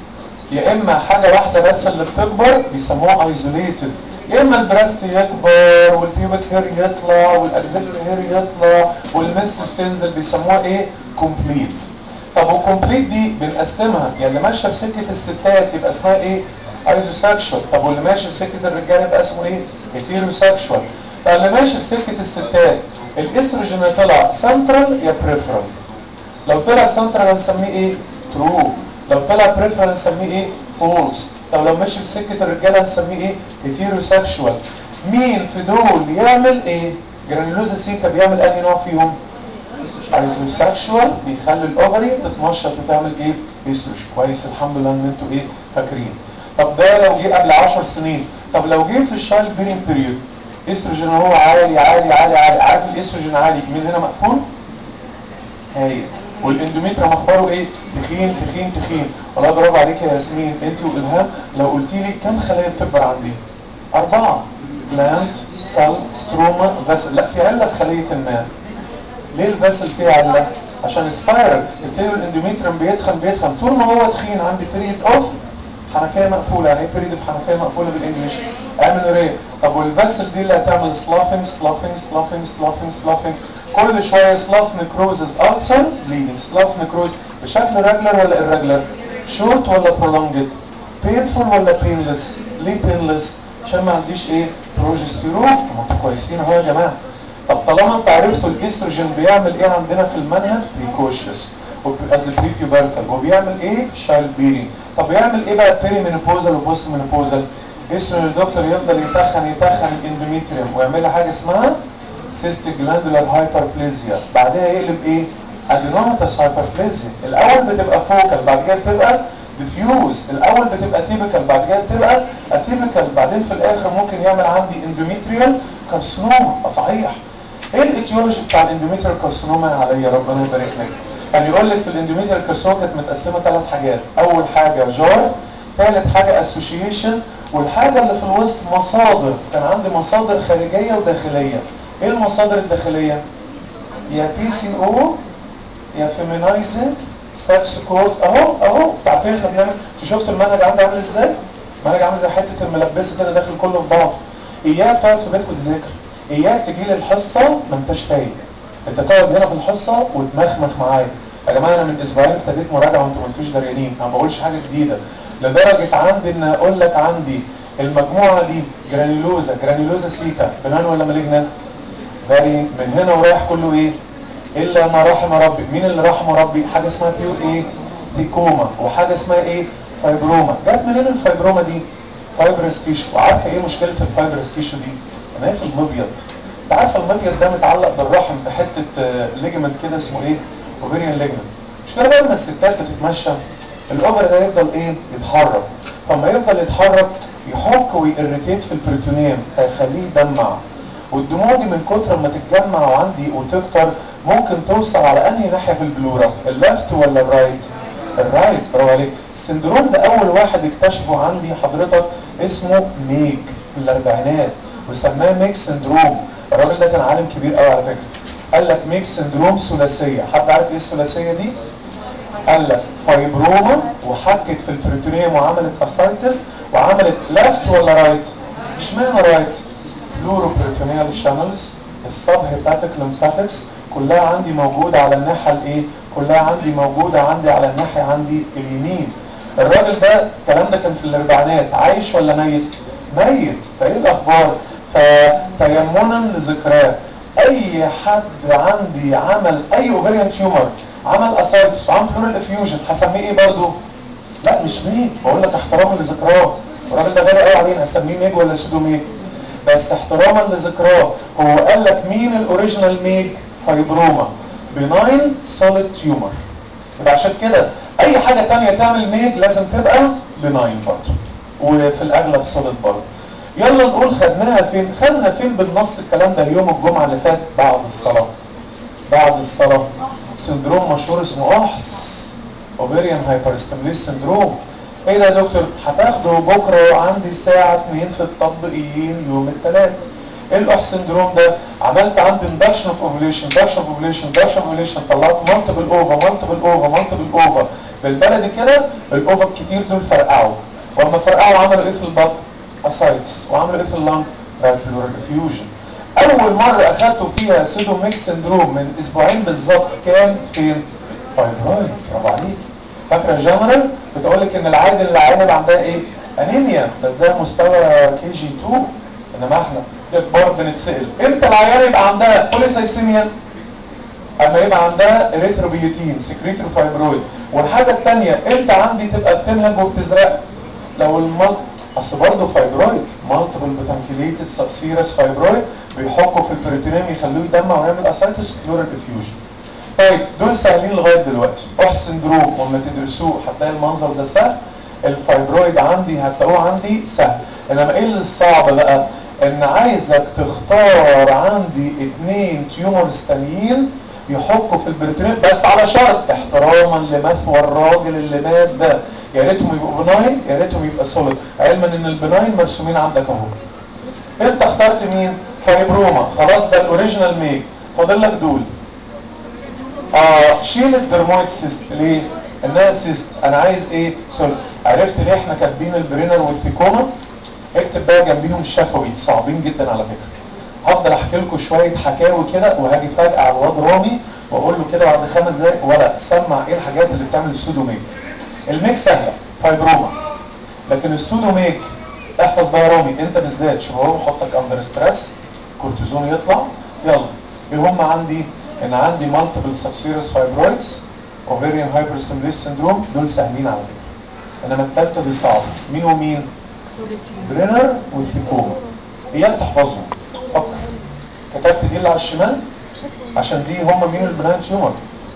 يا اما حاجه واحده بس اللي بتكبر بيسموها ايزوليتد، يا اما البراست يكبر والبيوبك هير يطلع والاكزيلري هير يطلع والمنسس تنزل، بيسموها ايه؟ كومبليت. طب والكومبليت دي بنقسمها، يا اللي ماشيه في سكه الستات يبقى اسمها ايه؟ ايزوسكشوال. طب واللي ماشي في سكه الرجاله يبقى اسمه ايه؟ هيتيروسكشوال. طب اللي ماشي في سكه الستات الاستروجين طلع سنترال يا بريفرال. لو طلع سنترال هنسميه ايه؟ ترو. لو طلع بريفرال هنسميه ايه؟ فولس. طب لو ماشي في سكه الرجاله هنسميه ايه؟ هيتيروسكشوال. مين في دول يعمل ايه؟ جرانيولوزا سيكا بيعمل انهي نوع فيهم؟ ايزوسكشوال، بيخلي الاوفري تتنشط وتعمل ايه؟ استروجين. كويس، الحمد لله ان انتوا ايه؟ فاكرين. طب ده لو جه قبل عشر سنين. طب لو جه في الشايلد بيرنج بيريود استروجين هو عالي عالي عالي عالي، عارف الاستروجين عالي مين هنا مقفول؟ هايل. والاندوميتريوم اخباره ايه؟ تخين تخين تخين. والله برافو عليك يا ياسمين، انت والالهام لو قلتي لي كم خلايا بتكبر عندي؟ اربعه. جلاند، سيل، ستروما، فاسل. لا في عله في خليه الماء. ليه الفاسل فيه عله؟ عشان سبايرال. بتلاقي الاندوميتريوم بيتخن بيتخن طول ما هو تخين. عندي بيريد اوف حنفيه مقفوله. يعني ايه بيريد اوف حنفيه مقفوله بالانجلش؟ امينوريه. طب والفاسل دي اللي هتعمل سلافنج سلافنج سلافنج سلافنج سلافنج كل شويه سلاف نكروزز ألسر بليدنج. سلاف نكروز بشكل ريجولار ولا irregular؟ شورت ولا برولونجد؟ بينفول ولا بينلس؟ ليه بينلس؟ عشان ما عنديش ايه؟ بروجستيرون. طب انتوا كويسين اهو يا جماعه. طب طالما انت عرفتوا الاستروجين بيعمل ايه عندنا في المنهج؟ بريكوشس قصدي بري بيوبرتال. وبيعمل ايه؟ شايلد بيرنج. طب بيعمل ايه بقى بيري مينوبوزال وبوست مينوبوزال؟ اسمه الدكتور يفضل يتخن يتخن الاندوميتريوم ويعمل لها حاجه اسمها سيستيك جلاندولار هايبربليزيا. بعدها يقلب ايه؟ ادينوماتس هايبربليزيا. الاول بتبقى فوكال بعد كده بتبقى ديفيوز. الاول بتبقى تيبيكال بعد كده بتبقى اتيبيكال. بعدين في الاخر ممكن يعمل عندي اندوميتريال كارسينوما. صحيح. ايه الايتيولوجي بتاع الاندوميتريال كارسينوما يا علي ربنا يبارك لك؟ يعني يقول لك في الاندوميتريال كارسينوما كانت متقسمه ثلاث حاجات. اول حاجه جار، ثالث حاجه اسوشيشن، والحاجه اللي في الوسط مصادر. كان عندي مصادر خارجيه وداخليه. ايه المصادر الداخليه؟ يا بي سي او يا فيمينايزنج سكس كورد. اهو اهو عارفين احنا بنعمل. انتوا شفتوا المنهج عندي عامل ازاي؟ المنهج عامل زي حته الملبسه كده داخل كله في بعض. اياك تقعد في بيتك وتذاكر. اياك تجي لي الحصه ما انتش فايق. انت تقعد هنا في الحصه وتمخمخ معايا. يا جماعه انا من اسبوعين ابتديت مراجعه وانتوا ما انتوش دريانين. انا ما بقولش حاجه جديده لدرجه عندي ان اقول لك عندي المجموعه دي جرانيولوزا جرانيولوزا سيكا بنان ولا مالجنان؟ فاري. من هنا ورايح كله ايه؟ الا ما رحم ربي. مين اللي رحم ربي؟ حاجه اسمها بيور ايه؟ ثيكوما. وحاجه اسمها ايه؟ فايبروما. جت منين الفايبروما دي؟ فايبرس تيشو. وعارفه ايه مشكله الفايبرس تيشو دي؟ ان هي في المبيض. انت عارفه المبيض ده متعلق بالرحم بحته ليجمنت كده اسمه ايه؟ اوفيريان ليجمنت. مش كده بقى لما الستات بتتمشى الاوفر ده يفضل ايه؟ يتحرك. فلما يفضل يتحرك يحك ويريتيت في البريتونيوم فيخليه يدمع. والدموع دي من كتر ما تتجمع وعندي وتكتر ممكن توصل على انهي ناحيه في البلورا؟ اللفت ولا الرايت؟ الرايت. برافو عليك. السندروم ده اول واحد اكتشفه عندي حضرتك اسمه ميج في الاربعينات وسماه ميج سندروم. الراجل ده كان عالم كبير قوي على فكره. قال لك ميج سندروم ثلاثيه. حد عارف ايه الثلاثيه دي؟ قال لك فايبروما وحكت في البريتونيوم وعملت اسايتس وعملت لفت ولا رايت؟ اشمعنى رايت؟ بلورو بريتونيال شانلز السب هيباتيك ليمفاتكس كلها عندي موجوده على الناحيه الايه؟ كلها عندي موجوده عندي على الناحيه عندي اليمين. الراجل ده الكلام ده كان في الاربعينات. عايش ولا ميت؟ ميت. فايه الاخبار؟ فتيمنا لذكراه اي حد عندي عمل اي اوفيريان تيومر عمل اسايتس وعمل بلورال افيوجن هسميه ايه برضه؟ لا مش ميج. بقول لك احتراما لذكراه. الراجل ده غالي قوي علينا. هسميه ميج ولا سودو ميج؟ بس احتراما لذكراه هو قال لك مين الاوريجينال ميج؟ فايبروما بناين سوليد تيومر. يبقى عشان كده اي حاجه ثانيه تعمل ميج لازم تبقى بناين برضه وفي الاغلب سوليد برضه. يلا نقول خدناها فين؟ خدنا فين بالنص الكلام ده يوم الجمعه اللي فات بعد الصلاه. بعد الصلاه سندروم مشهور اسمه اوحس اوفيريان هايبرستيموليس سندروم. ايه ده يا دكتور؟ هتاخده بكره عندي الساعه اتنين في التطبيقيين يوم الثلاث. ايه الاوحس سندروم ده؟ عملت عندي اندكشن اوف اوفيليشن اندكشن اوف اوفيليشن اندكشن اوف اوفيليشن طلعت مالتيبل اوفا مالتيبل اوفا مالتيبل اوفا. بالبلدي كده الاوفا الكتير دول فرقعوا. ولما فرقعوا عملوا ايه في البطن؟ اسايتس. وعملوا ايه في اللنج؟ بلورال افيوجن. اول مره اخدته فيها سودو ميكس سندروم من اسبوعين بالظبط كان فين؟ فايبرويد. برافو عليك. فاكره جنرال بتقول لك ان العادي اللي العيانه عندها ايه؟ انيميا. بس ده مستوى كي جي اتنين. انما احنا كبار بنتسال امتى العيانه يبقى عندها بوليسايسيميا؟ اما يبقى عندها اريثروبيوتين سكريتوري فايبرويد. والحاجه الثانيه امتى عندي تبقى بتنهج وبتزرق؟ لو المال اصل برضه فايبرويد مالتيبل بوتانكيليتد سبسيرس فايبرويد بيحكوا في البريتونيوم يخلوه يدمع ويعمل اسايتس بلورال افيوجن. طيب دول سهلين لغايه دلوقتي. اوحس سندروم لما تدرسوه هتلاقي المنظر ده سهل. الفايبرويد عندي هتلاقوه عندي سهل. انما ايه اللي الصعب بقى؟ ان عايزك تختار عندي اتنين تيومرز تانيين يحكوا في البريتونيوم بس على شرط احتراما لمثوى الراجل اللي مات ده. يا ريتهم يبقوا بناين يا ريتهم يبقى سوليد، علما ان البناين مرسومين عندك اهو. انت اخترت مين؟ فايبروما، خلاص ده الاوريجينال ميك. فاضل لك دول. اه شيل الدرمويد سيست. ليه؟ انها سيست. انا عايز ايه؟ سوليد. عرفت ليه احنا كاتبين البرينر والثيكوما؟ اكتب بقى جنبيهم الشفوي، صعبين جدا على فكره. هفضل احكي لكم شويه حكاوي كده وهاجي فجاه على الواد رامي واقول له كده بعد خمس دقايق ولا سمع ايه الحاجات اللي بتعمل السودو ميك. الميك سهله فايبروما، لكن السودو ميك احفظ بقى يا رامي انت بالذات. شوف اهو حطك اندر ستريس، كورتيزون يطلع. يلا ايه هم عندي؟ ان عندي مالتيبل سبسيريس فايبرويدز، اوفيريان هايبر ستيموليس سندروم، دول سهلين على فكره. انما الثالثه دي صعبه. مين ومين؟ برينر والثيكوما. اياك تحفظهم. فكر. كتبت دي اللي على الشمال عشان دي هم مين البناين تيومر،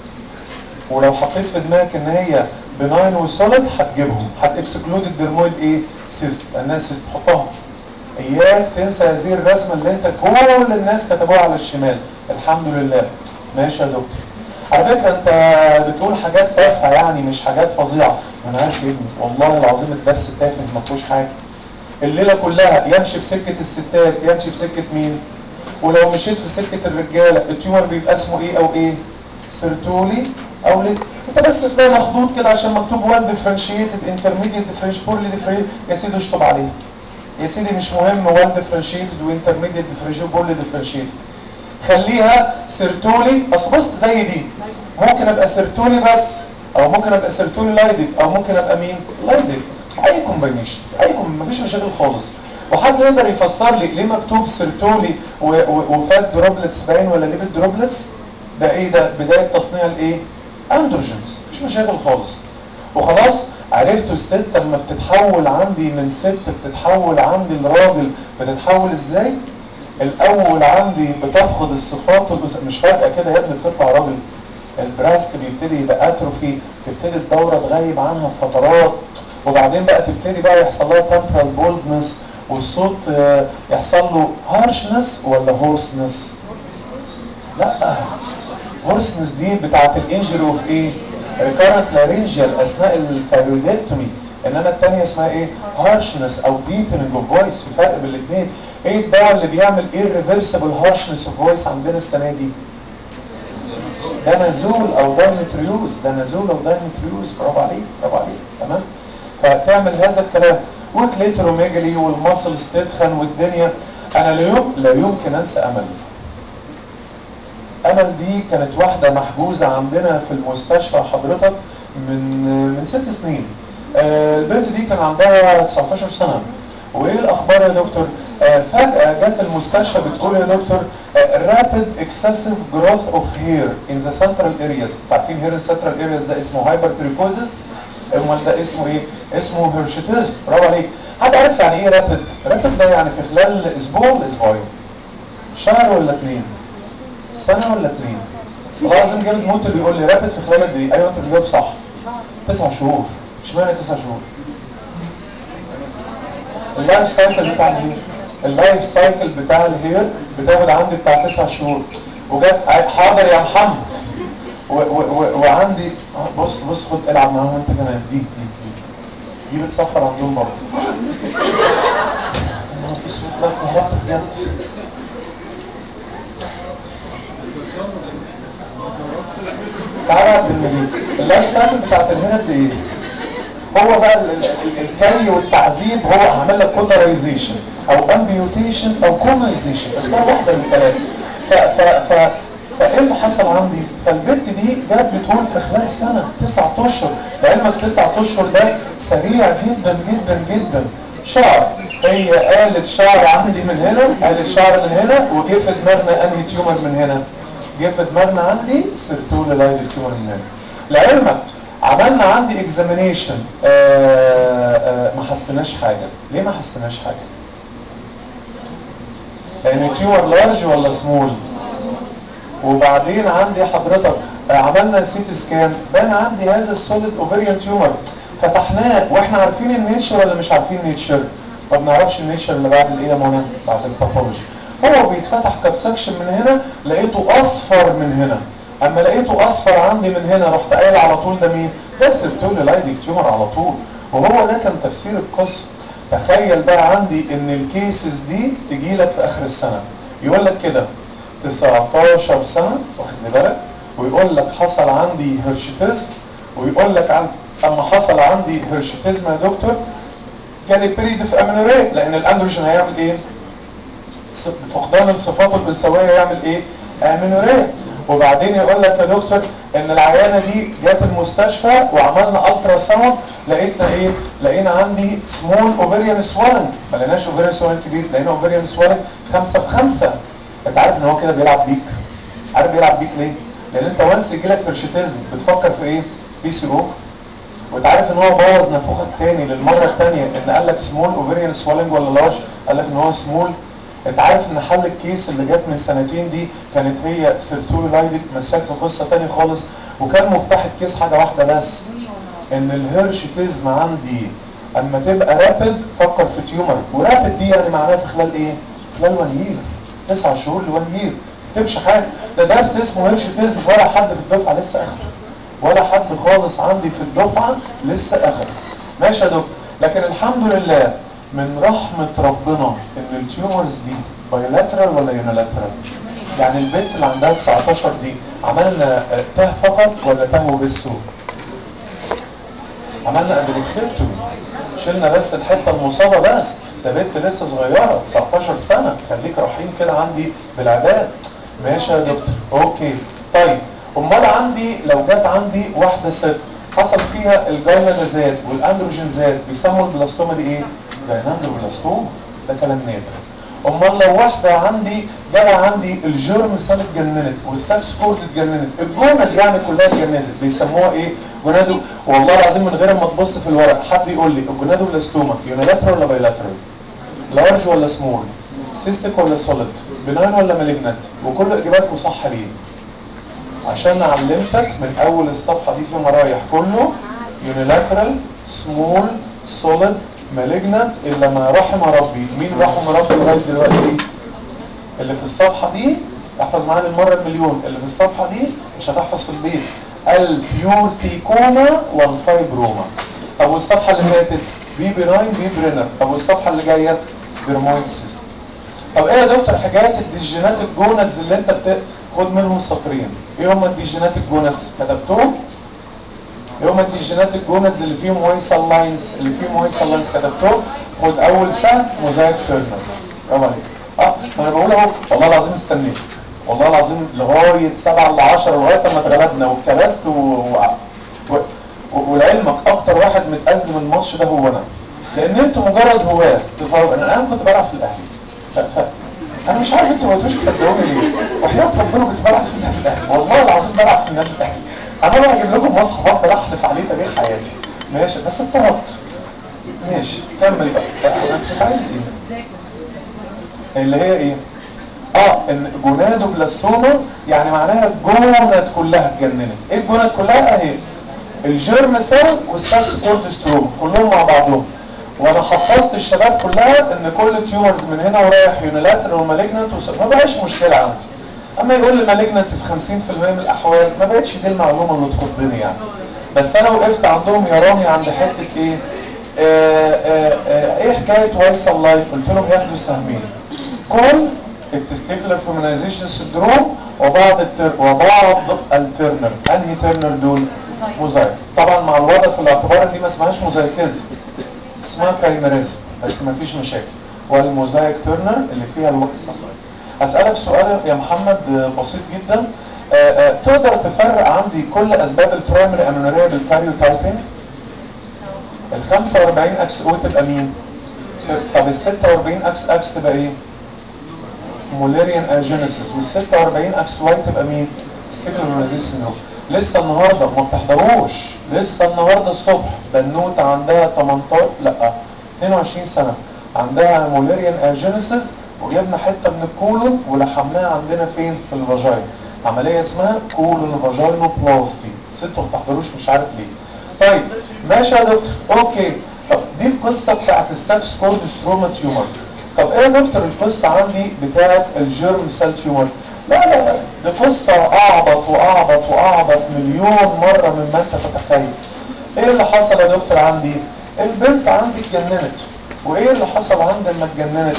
ولو حطيت في دماغك ان هي بناين وسوليد هتجيبهم، هتكسكلود الدرمويد ايه؟ سيست، لانها سيست. حطها. اياك تنسى هذه الرسمه اللي انت كل الناس كتبوها على الشمال. الحمد لله. ماشي يا دكتور. على فكره انت بتقول حاجات تافهه يعني مش حاجات فظيعه. انا عارف يا ابني والله العظيم الدرس تافه ما فيهوش حاجه. الليله كلها يمشي في سكه الستات يمشي في سكه مين؟ ولو مشيت في سكه الرجاله التيومر بيبقى اسمه ايه او ايه؟ سيرتولي او ليه؟ انت بس تلاقي مخطوط كده عشان مكتوب ويل ديفرنشيتد انترميديت ديفرنش بورلي ديفرنشيتد، يا سيدي اشطب عليه. يا سيدي مش مهم ويل ديفرنشيتد وانترميديت ديفرنشيتد بورلي ديفرنشيتد. خليها سيرتولي. اصل بص زي دي ممكن ابقى سيرتولي بس، او ممكن ابقى سيرتولي لايدك، او ممكن ابقى مين؟ لايدك. اي كومبينيشنز اي كومبينيشنز مفيش مشاكل خالص. وحد يقدر يفسر لي ليه مكتوب سيرتولي وفات دروبلتس باين ولا ليبيد دروبلتس؟ ده ايه ده؟ بدايه تصنيع الايه؟ اندروجينز. مفيش مشاكل خالص. وخلاص عرفتوا الست لما بتتحول عندي من ست بتتحول عندي الراجل بتتحول ازاي؟ الاول عندي بتفقد الصفات مش فجأة كده يا ابني بتطلع راجل. البراست بيبتدي يبقى اتروفي، تبتدي الدورة تغيب عنها فترات، وبعدين بقى تبتدي بقى يحصل لها تمبرال بولدنس، والصوت يحصل له هارشنس ولا هورسنس؟ لا هورسنس دي بتاعت الانجري اوف ايه؟ ريكارنت لارينجيال اثناء الثايرويدكتومي. انما الثانيه اسمها ايه؟ هارشنس او ديبنج اوف فويس. في فرق بين الاثنين. ايه الدواء اللي بيعمل irreversible هارشنس اوف فويس عندنا السنه دي؟ دانازول او دايمتريوز. دانازول او دايمتريوز. برافو عليك برافو عليك. تمام. فتعمل هذا الكلام وكليتروميجالي والماسل تتخن والدنيا. انا لا يمكن لا يمكن انسى امل. امل دي كانت واحده محجوزه عندنا في المستشفى حضرتك من من ست سنين. آه البنت دي كان عندها تسعتاشر سنه. وايه الاخبار يا دكتور؟ آه فجاه جت المستشفى بتقول يا دكتور رابيد اكسسيف جروث اوف هير ان ذا سنترال ارياز. عارفين هير السنترال ارياز ده اسمه هايبر تريكوزس. امال ده اسمه ايه؟ اسمه هيرشيتيزم. برافو عليك. حد عارف يعني ايه رابيد؟ رابيد ده يعني في خلال اسبوع لاسبوعين، شهر ولا اثنين، سنة ولا اثنين. لازم جامد موت اللي بيقول لي رابط في خلال قد ايه؟ ايوه انت بتجاوب صح. تسع شهور. اشمعنى تسع شهور؟ اللايف سايكل بتاع الهير اللايف سايكل بتاع الهير بتاخد عندي بتاع تسع شهور. وجت حاضر يا محمد. و و و وعندي بص بص خد العب معاهم انت كمان. دي دي دي دي بتصفر عندهم برضه. اسود لا كهربت بجد. تعالى اللايف سايكل بتاعت الهنا قد ايه؟ هو بقى الكي والتعذيب هو عمل لك كوترايزيشن او امبيوتيشن او كومايزيشن. اختار واحده من الثلاثه. ف ف ف فايه اللي حصل عندي؟ فالبنت دي جت بتقول في خلال سنه تسعة اشهر. لعلمك تسعة اشهر ده سريع جدا جدا جدا. شعر هي قالت شعر عندي من هنا، قالت شعر من هنا، وجه في دماغنا انهي تيومر من هنا؟ جه في دماغنا عندي سيرتول لايد تيومر من هنا. لعلمك عملنا عندي اكزامينيشن ما حسناش حاجه. ليه ما حسناش حاجه؟ لان تيومر لارج ولا سمول؟ وبعدين عندي حضرتك عملنا سيتي سكان بان عندي هذا السوليد اوفريان تيومر. فتحناه واحنا عارفين النيتشر ولا مش عارفين النيتشر؟ ما بنعرفش النيتشر اللي بعد الايه يا منى؟ بعد الباثولوجي. هو بيتفتح كابسكشن من هنا لقيته اصفر من هنا. اما لقيته اصفر عندي من هنا رحت قايل على طول ده مين؟ ده سيرتولولايديك تيومر على طول. وهو ده كان تفسير القصه. تخيل بقى عندي ان الكيسز دي تجي لك في اخر السنه يقول لك كده تسعتاشر سنه، واخد لي بالك، ويقول لك حصل عندي هيرشيتيزم، ويقول لك عن اما حصل عندي هيرشيتيزم يا دكتور جالي بريد في امينوريه، لان الاندروجين هيعمل ايه؟ فقدان الصفات الانثويه يعمل ايه؟ امينوريه. وبعدين يقول لك يا دكتور ان العيانه دي جت المستشفى وعملنا الترا ساوند لقيتنا ايه؟ لقينا عندي سمول اوفيريان سوالنج، ما لقيناش اوفيريان سوالنج كبير، لقينا اوفيريان سوالنج خمسة في خمسة. انت عارف ان هو كده بيلعب بيك؟ عارف بيلعب بيك ليه؟ لان انت وانس يجي لك هيرشيتيزم بتفكر في ايه؟ بي سي او. وانت عارف ان هو بوظ نافوخك تاني للمره الثانيه ان قال لك سمول اوفيريان سوالنج ولا لارج؟ قال لك ان هو سمول. انت عارف ان حل الكيس اللي جت من سنتين دي كانت هي سيرتولولايديك، مساك في قصه ثانيه خالص، وكان مفتاح الكيس حاجه واحده بس، ان الهيرشيتيزم عندي اما تبقى رابد فكر في تيومر. ورابد دي يعني معناها في خلال ايه؟ خلال وان يير، تسع شهور لوان يير. ما تكتبش حاجه، ده درس اسمه هيرشيتيزم ولا حد في الدفعه لسه اخده، ولا حد خالص عندي في الدفعه لسه اخده. ماشي يا دكتور. لكن الحمد لله من رحمة ربنا ان التيومرز دي بايلاترال ولا يونيلاترال؟ يعني البنت اللي عندها تسعتاشر دي عملنا ته فقط ولا ته وبس؟ عملنا ابيليكسيبتومي، شلنا بس الحته المصابه بس. ده بنت لسه صغيره تسعتاشر سنه، خليك رحيم كده عندي بالعباد. ماشي يا دكتور، اوكي. طيب امال عندي لو جت عندي واحده ست حصل فيها الجاينا زاد والاندروجين زاد، بيسموا البلاستوما دي ايه؟ جايناندروبلاستوما. ده كلام نادر. امال لو واحده عندي جالها عندي الجيرم سيل اتجننت والسكس كورد اتجننت، الجونه دي يعني كلها اتجننت، بيسموها ايه؟ جونادو. والله العظيم من غير ما تبص في الورق حد يقول لي الجونادو بلاستوما يونيلاترال ولا بايلاترال؟ لارج ولا سمول؟ سيستيك ولا سوليد؟ بناين ولا مالجنت؟ وكل اجاباتكم صح ليه؟ عشان علمتك من اول الصفحه دي في مرايح كله يونيلاترال، سمول، سوليد، مالجنت، الا ما رحم ربي. مين رحم ربي لغايه دلوقتي؟ اللي في الصفحه دي احفظ معانا المره المليون، اللي في الصفحه دي مش هتحفظ في البيت. البيورتيكوما والفايبروما. طب والصفحه اللي فاتت بي بناين بي برينر. طب والصفحه اللي جايه درمويد سيست. طب ايه يا دكتور حكايه الديجينات الجونز اللي انت بتاخد منهم سطرين؟ ايه هم الديجينات الجونز؟ كتبتهم؟ ايه هم الديجينات الجونز اللي فيهم ويسال لاينز؟ اللي فيهم ويسال لاينز كتبتهم؟ خد اول سهم موزايك تيرنر. برافو عليك. اه ما انا بقول اهو، والله العظيم استنيت، والله العظيم لغايه سبعة ل عشرة لغايه ما اتغلبنا واتكبست و... و... و... ولعلمك اكتر واحد متأزم الماتش ده هو انا، لان انتوا مجرد هواه. انا انا كنت بلعب في الاهلي ف... ف... انا مش عارف انتوا ما تقولوش تصدقوني ليه، وحياة ربنا كنت بلعب في النادي الاهلي، والله العظيم بلعب في النادي الاهلي. انا بقى هجيب لكم مصحف افضل احلف عليه تاريخ حياتي. ماشي بس اتطردت. ماشي كمل بقى. انت كنت عايز ايه؟ اللي هي ايه؟ اه ان جونادوبلاستوما يعني معناها الجونات كلها اتجننت. ايه الجونات كلها؟ اهي الجيرم سيل والساكس كوردستروم كلهم مع بعضهم. وانا حفظت الشباب كلها ان كل تيومرز من هنا ورايح يونيلاترال ومالجنت ما بقاش مشكله عندي. اما يقول لي مالجنت في خمسين في المية من الاحوال ما بقتش دي المعلومه اللي تخضني يعني. بس انا وقفت عندهم يا رامي عند حته ايه؟ آآ آآ ايه حكايه وايسال لاين؟ قلت لهم ياخدوا سهمين، كل التستيكولار فيمينايزيشن سندروم وبعض التر... وبعض الترنر. انهي ترنر دول؟ موزايك. طبعا مع الوضع في الاعتبار ان دي ما اسمهاش موزايكيزم، اسمها كايميريزم، بس ما فيش مشاكل. والموزايك ترنر اللي فيها الوقت. اسالك سؤال يا محمد بسيط جدا. آآ آآ تقدر تفرق عندي كل اسباب البرايمري امينوريا بالكاريوتايبنج؟ ال خمسة واربعين اكس او تبقى مين؟ طب ال ستة واربعين اكس اكس تبقى ايه؟ موليريان اجينيسيس. وال ستة واربعين اكس واي تبقى مين؟ ستيكلومينايزيس سيندروم. لسه النهارده ما بتحضروش، لسه النهارده الصبح بنوته عندها تمنتاشر لا اتنين وعشرين سنه عندها موليريان اجينيسيس، وجبنا حته من الكولون ولحمناها عندنا فين؟ في الفاجاين. عمليه اسمها كولون فاجينوبلاستي. ست ما بتحضروش مش عارف ليه. طيب ماشي يا دكتور، اوكي. طب دي القصه بتاعت الساكس كوردستروما تيومر. طب ايه يا دكتور القصه عندي بتاعت الجيرم سيل تيومر؟ لا لا لا، دي قصة اعبط واعبط واعبط مليون مرة مما انت تتخيل. ايه اللي حصل يا دكتور عندي؟ البنت عندي اتجننت. وايه اللي حصل عندي لما اتجننت؟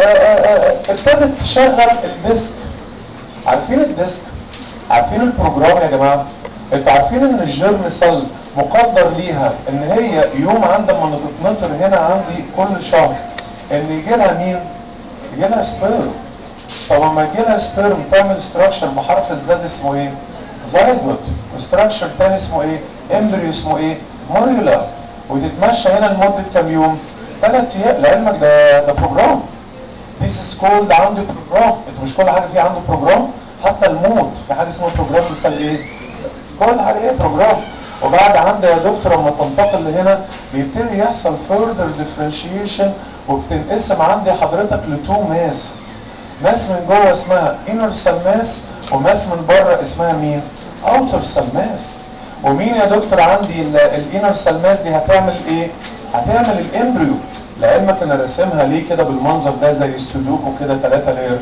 ابتدت تشغل الديسك. عارفين الديسك؟ عارفين البروجرام يا جماعة؟ انتوا عارفين ان الجيرم سيل مقدر ليها ان هي يوم عندما تتنطر هنا عندي كل شهر ان يجي لها مين؟ يجي لها سبيرم. طب لما يجي لها سبيرم تعمل ستراكشر بحرف الزد اسمه ايه؟ زايجوت. وستراكشر تاني اسمه ايه؟ امبريو اسمه ايه؟ موريولا. وتتمشى هنا لمدة كام يوم؟ ثلاث ايام. لعلمك ده ده بروجرام. This is called عنده بروجرام. انتوا مش كل حاجة فيه عنده بروجرام؟ حتى الموت في حاجة اسمها بروجرام مثال ايه؟ كل حاجة ليها بروجرام. وبعد عندي يا دكتور لما تنتقل لهنا بيبتدي يحصل further differentiation وبتنقسم عندي حضرتك لتو ماس. ماس من جوه اسمها inner cell mass وماس من بره اسمها مين؟ outer cell mass. ومين يا دكتور عندي الانر cell mass دي هتعمل ايه؟ هتعمل الامبريو. لعلمك انا راسمها ليه كده بالمنظر ده زي السودوكو كده ثلاثة لير.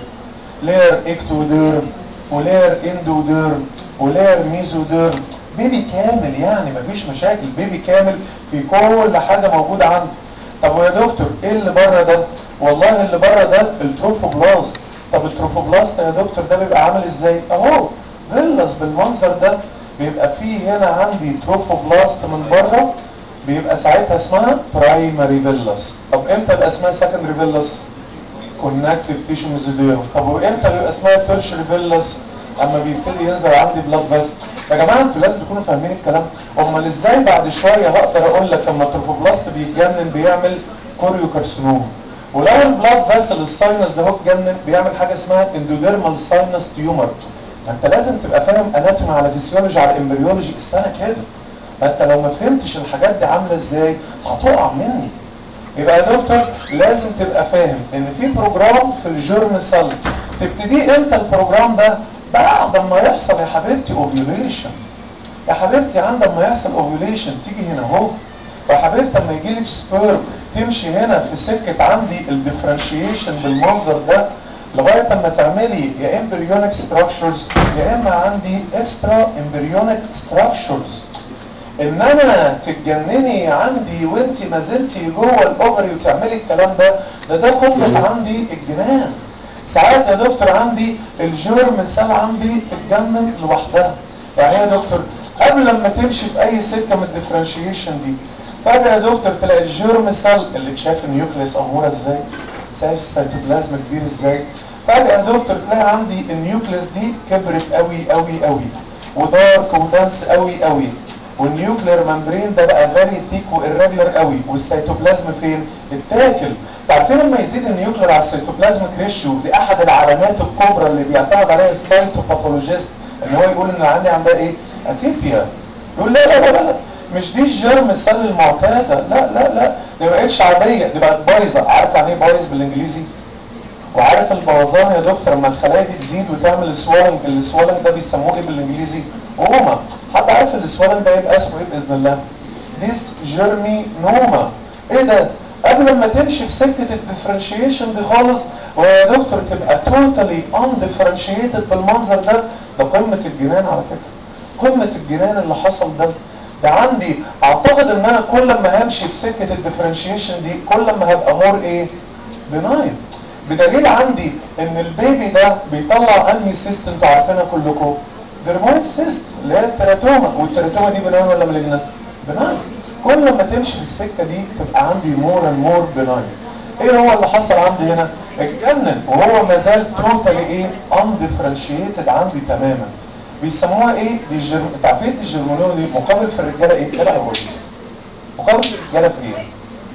لير اكتوديرم ولير اندوديرم ولير ميزوديرم. بيبي كامل يعني مفيش مشاكل، بيبي كامل في كل حاجة موجودة عنده. طب ويا دكتور ايه اللي بره ده؟ والله اللي بره ده التروفوبلاست. طب التروفوبلاست يا دكتور ده بيبقى عامل ازاي؟ اهو فيلس بالمنظر ده. بيبقى فيه هنا عندي تروفوبلاست من بره بيبقى ساعتها اسمها برايمري فيلس. طب امتى بيبقى اسمها سكندري فيلس؟ كونكتيف تيشو ميزوديرم. طب وامتى بيبقى اسمها تيرشري فيلس؟ اما بيبتدي ينزل عندي بلاد فيسل. يا جماعه انتوا لازم تكونوا فاهمين الكلام. امال ازاي بعد شويه هقدر اقول لك لما التروفوبلاست بيتجنن بيعمل كوريو كارسينوم، ولو البلاد فيسل الساينس ده هو اتجنن بيعمل حاجه اسمها اندوديرمال ساينس تيومر. انت لازم تبقى فاهم اناتومي على فيسيولوجي على امبريولوجي السنه كده. انت لو ما فهمتش الحاجات دي عامله ازاي هتقع مني. يبقى يا دكتور لازم تبقى فاهم ان في بروجرام في الجيرم سيل. تبتدي امتى البروجرام ده؟ بعد ما يحصل يا حبيبتي اوفيوليشن. يا حبيبتي عندما يحصل اوفيوليشن تيجي هنا اهو. يا حبيبتي لما يجي لك سبيرم تمشي هنا في سكه عندي الديفرنشيشن بالمنظر ده لغايه اما تعملي يا امبريونيك ستراكشرز يا اما عندي اكسترا امبريونيك ستراكشرز. انما تتجنني عندي وانت ما زلتي جوه الاوفري وتعملي الكلام ده ده ده قمه عندي الجنان. ساعات يا دكتور عندي الجيرم سيل عندي تتجنن لوحدها. يعني ايه يا دكتور؟ قبل لما تمشي في اي سكه من الديفرنشيشن دي فجاه يا دكتور تلاقي الجيرم سيل اللي شايف النيوكليس اموره ازاي؟ شايف السيتوبلازم كبير ازاي؟ فجاه يا دكتور تلاقي عندي النيوكليس دي كبرت قوي قوي قوي ودارك ودنس قوي قوي. والنيوكلير ممبرين ده بقى فيري ثيك وإيرجلر قوي. والسيتوبلازم فين؟ اتاكل. عارفين لما يزيد النيوكلير على السيتوبلازميك ريشيو دي احد العلامات الكبرى اللي بيعتمد عليها السيتوباثولوجيست ان هو يقول ان عندي عندها ايه؟ اتيبيا. يقول لا لا لا لا مش دي الجيرم سيل المعتاده، لا لا لا دي ما بقتش عاديه، دي بقت بايظه. عارف يعني ايه بايظ بالانجليزي؟ وعارف البوظان يا دكتور لما الخلايا دي تزيد وتعمل سوالنج، السوالنج ده بيسموه ايه بالانجليزي؟ اوما. حد عارف السوالنج ده يبقى اسمه ايه باذن الله؟ ديس جيرمي نوما. ايه ده؟ قبل ما تمشي في سكه الديفرنشيشن دي خالص ويا دكتور تبقى توتالي ان ديفرنشيتد بالمنظر ده. ده قمه الجنان على فكره. قمه الجنان اللي حصل ده. ده عندي اعتقد ان انا كل ما همشي في سكه الديفرنشيشن دي كل ما هبقى مور ايه؟ بناين. بدليل عندي ان البيبي ده بيطلع انهي سيست انتوا عارفينها كلكم؟ درمويد سيست اللي هي التراتوما. والتراتوما دي بناين ولا مالجنت؟ بناين. كل ما تمشي في السكه دي تبقى عندي مور اند مور بناين. ايه هو اللي حصل عندي هنا؟ اتجنن وهو ما زال توتالي ايه؟ اندفرنشيتد عندي تماما. بيسموها ايه؟ دي جر... تعرفين دي جرمونيه دي مقابل في الرجاله ايه؟ ايه بقى مقابل في الرجاله في ايه؟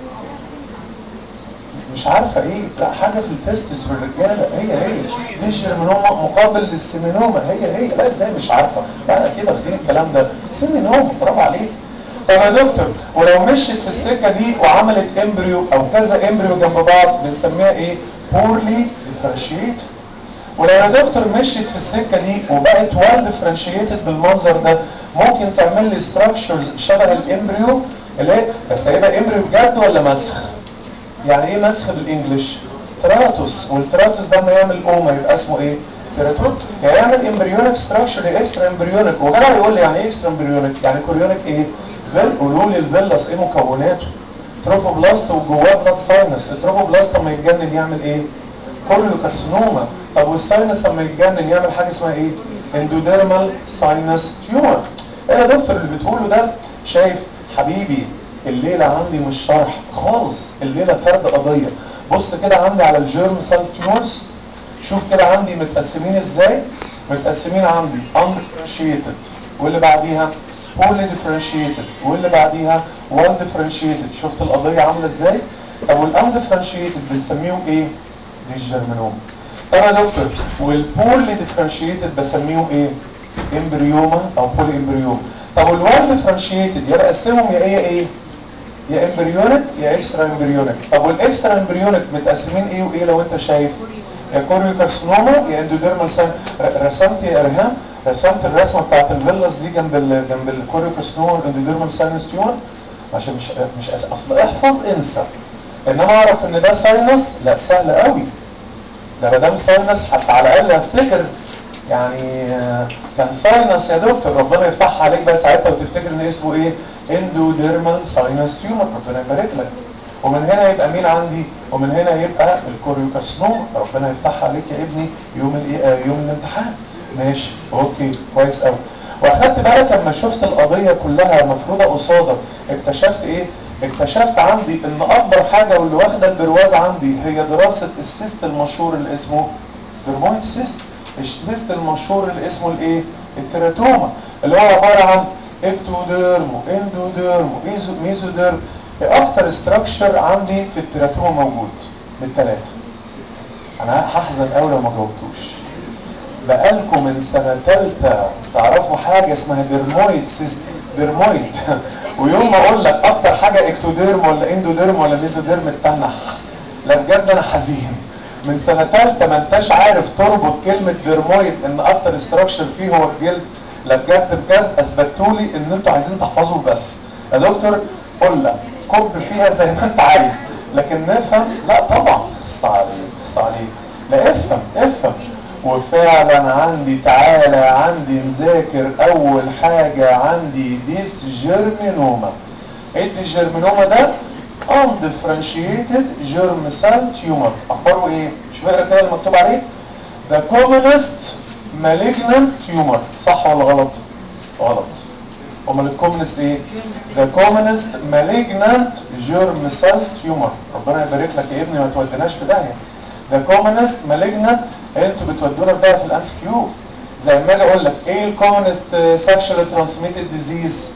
مش عارفه ايه؟ لا حاجه في التستس في الرجاله هي هي دي جيرمينوما مقابل للسيمينوما هي هي. لا ازاي مش عارفه؟ لا كده واخدين الكلام ده سيمينوما. برافو عليك. طب يا دكتور ولو مشيت في السكه دي وعملت امبريو او كذا امبريو جنب بعض بنسميها ايه؟ بورلي ديفرنشيتد. ولو يا دكتور مشيت في السكه دي وبقت ويل ديفرنشيتد بالمنظر ده ممكن تعمل لي ستراكشرز شبه الامبريو اللي هي بس هيبقى امبريو بجد ولا مسخ؟ يعني ايه مسخ بالانجلش؟ تراتوس. والتراتوس ده ما يعمل اوما يبقى اسمه ايه؟ تيراتون يعمل امبريونيك ستراكشر اكسترا امبريونيك. وغير يقول لي يعني ايه اكسترا امبريونيك؟ يعني كوريونيك ايه؟ فيل. قولوا لي الفيلاس ايه مكوناته؟ تروفوبلاست وجواه بلاد ساينس. التروفوبلاست لما يتجنن يعمل ايه؟ كوريوكارسينوما. طب والساينس لما يتجنن يعمل حاجه اسمها ايه؟ اندوديرمال ساينس تيومر. ايه يا دكتور اللي بتقوله ده؟ شايف حبيبي الليله عندي مش شرح خالص، الليله فرد قضيه. بص كده عندي على الجيرم سيل تيومرز، شوف كده عندي متقسمين ازاي. متقسمين عندي undifferentiated واللي بعديها poorly differentiated واللي بعديها well differentiated. شفت القضيه عامله ازاي؟ طب والاندفرنشيتد بنسميهم ايه؟ الجيرمينوم. طب يا دكتور والبولي ديفرنشيتد بسميهم ايه؟ امبريوما او بولي امبريوما. طب والوال ديفرنشيتد يا بقسمهم يا ايه ايه؟ يا امبريونيك يا اكسترا امبريونيك. طب والاكسترا امبريونيك متقسمين ايه وايه لو انت شايف؟ يا كوريوكارسينوما يا اندوديرمال سان. رسمت يا ارهام؟ رسمت الرسمه بتاعت الفيلاس دي جنب ال جنب الكوريوكارسينوما والاندوديرمال ساينس تيومر عشان مش مش أس... اصل احفظ انسى. انما اعرف ان ده ساينس لا سهل قوي. ده ما دام ساينس حتى على الاقل افتكر يعني كان ساينس يا دكتور ربنا يفتحها عليك بقى ساعتها وتفتكر ان اسمه ايه؟ اندوديرمال ساينس تيومر ربنا يبارك لك. ومن هنا يبقى مين عندي؟ ومن هنا يبقى الكوريوكارسينوما ربنا يفتحها عليك يا ابني يوم الايه؟ يوم الامتحان. ماشي اوكي كويس قوي. واخدت بالك لما شفت القضيه كلها مفروضه قصادك اكتشفت ايه؟ اكتشفت عندي ان اكبر حاجه واللي واخده البرواز عندي هي دراسه السيست المشهور اللي اسمه درمويد سيست. السيست المشهور اللي اسمه الايه؟ التيراتوما اللي هو عباره عن اكتوديرم واندوديرم وايزو ميزوديرم. اكتر استراكشر عندي في التيراتوما موجود بالثلاثه. انا هحزن قوي لو ما جاوبتوش. بقالكم من سنه ثالثه تعرفوا حاجه اسمها درمويد سيست. درمويد ويوم ما اقول لك اكتر حاجه اكتوديرم ولا اندوديرم ولا ميزوديرم اتنح. لا بجد انا حزين. من سنه ثالثه ما انتش عارف تربط كلمه درمويد ان اكتر استراكشر فيه هو الجلد. لا بجد بجد اثبتوا لي ان انتوا عايزين تحفظوا بس. يا دكتور قول لك كب فيها زي ما انت عايز لكن نفهم. لا طبعا خص عليك خص عليك. لا افهم افهم. وفعلا عندي تعالى عندي نذاكر اول حاجة عندي ديس جيرمينوما. ايه دي جيرمينوما ده؟ undifferentiated germ cell tumor. اخباره ايه؟ شوف اقرا كده المكتوب عليه. the commonest malignant tumor. صح ولا غلط؟ غلط. امال الكومنست ايه؟ the commonest malignant germ cell tumor. ربنا يبارك لك يا ابني ما توديناش في داهيه. the commonest malignant انتوا بتودونا في داهيه في الانس كيو. زي ما اجي اقول لك ايه الكومنست sexually transmitted disease؟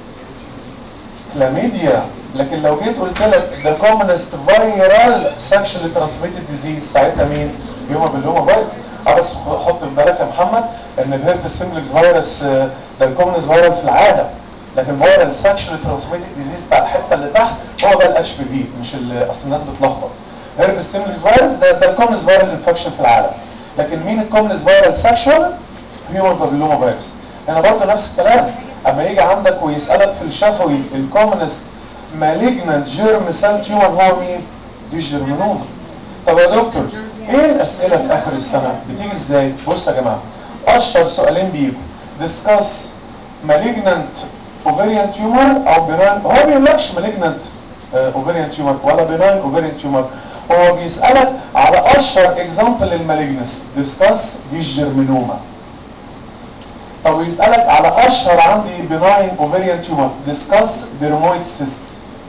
كلاميديا. لكن لو جيت قلت لك the commonest viral sexually transmitted disease ساعتها مين؟ يوما باللوما فيروس. اه بس حط في بالك يا محمد ان الهيربس سيمبلكس فيروس ده الكومنست فيرال في العاده. لكن فيرال sexually transmitted disease بتاع الحته اللي تحت هو ده الاتش بي في مش اللي اصل الناس بتلخبط. هيربس سيمبلكس فيروس ده ده الكومنست فيرال انفكشن في العالم. لكن مين الكومنست فيرال سكشوال؟ هيومن بابيلوما فيروس. هنا برضه نفس الكلام. اما يجي عندك ويسالك في الشفوي الكومنست مالجنانت جيرم سيل تيومر هو مين؟ دي الجيرمينوما. طب يا دكتور ايه الاسئله في اخر السنه بتيجي ازاي؟ بص يا جماعه اشهر سؤالين بيجوا ديسكاس مالجنانت اوفيريان تيومر او بناين. هو ما بيقولكش مالجنانت اوفيريان تيومر ولا بناين اوفيريان تيومر. هو بيسالك على اشهر اكزامبل للمالجنس ديسكاس دي الجيرمينوما. طب يسألك على أشهر عندي بناين اوفيريان تيومر ديسكاس ديرمويد سيست.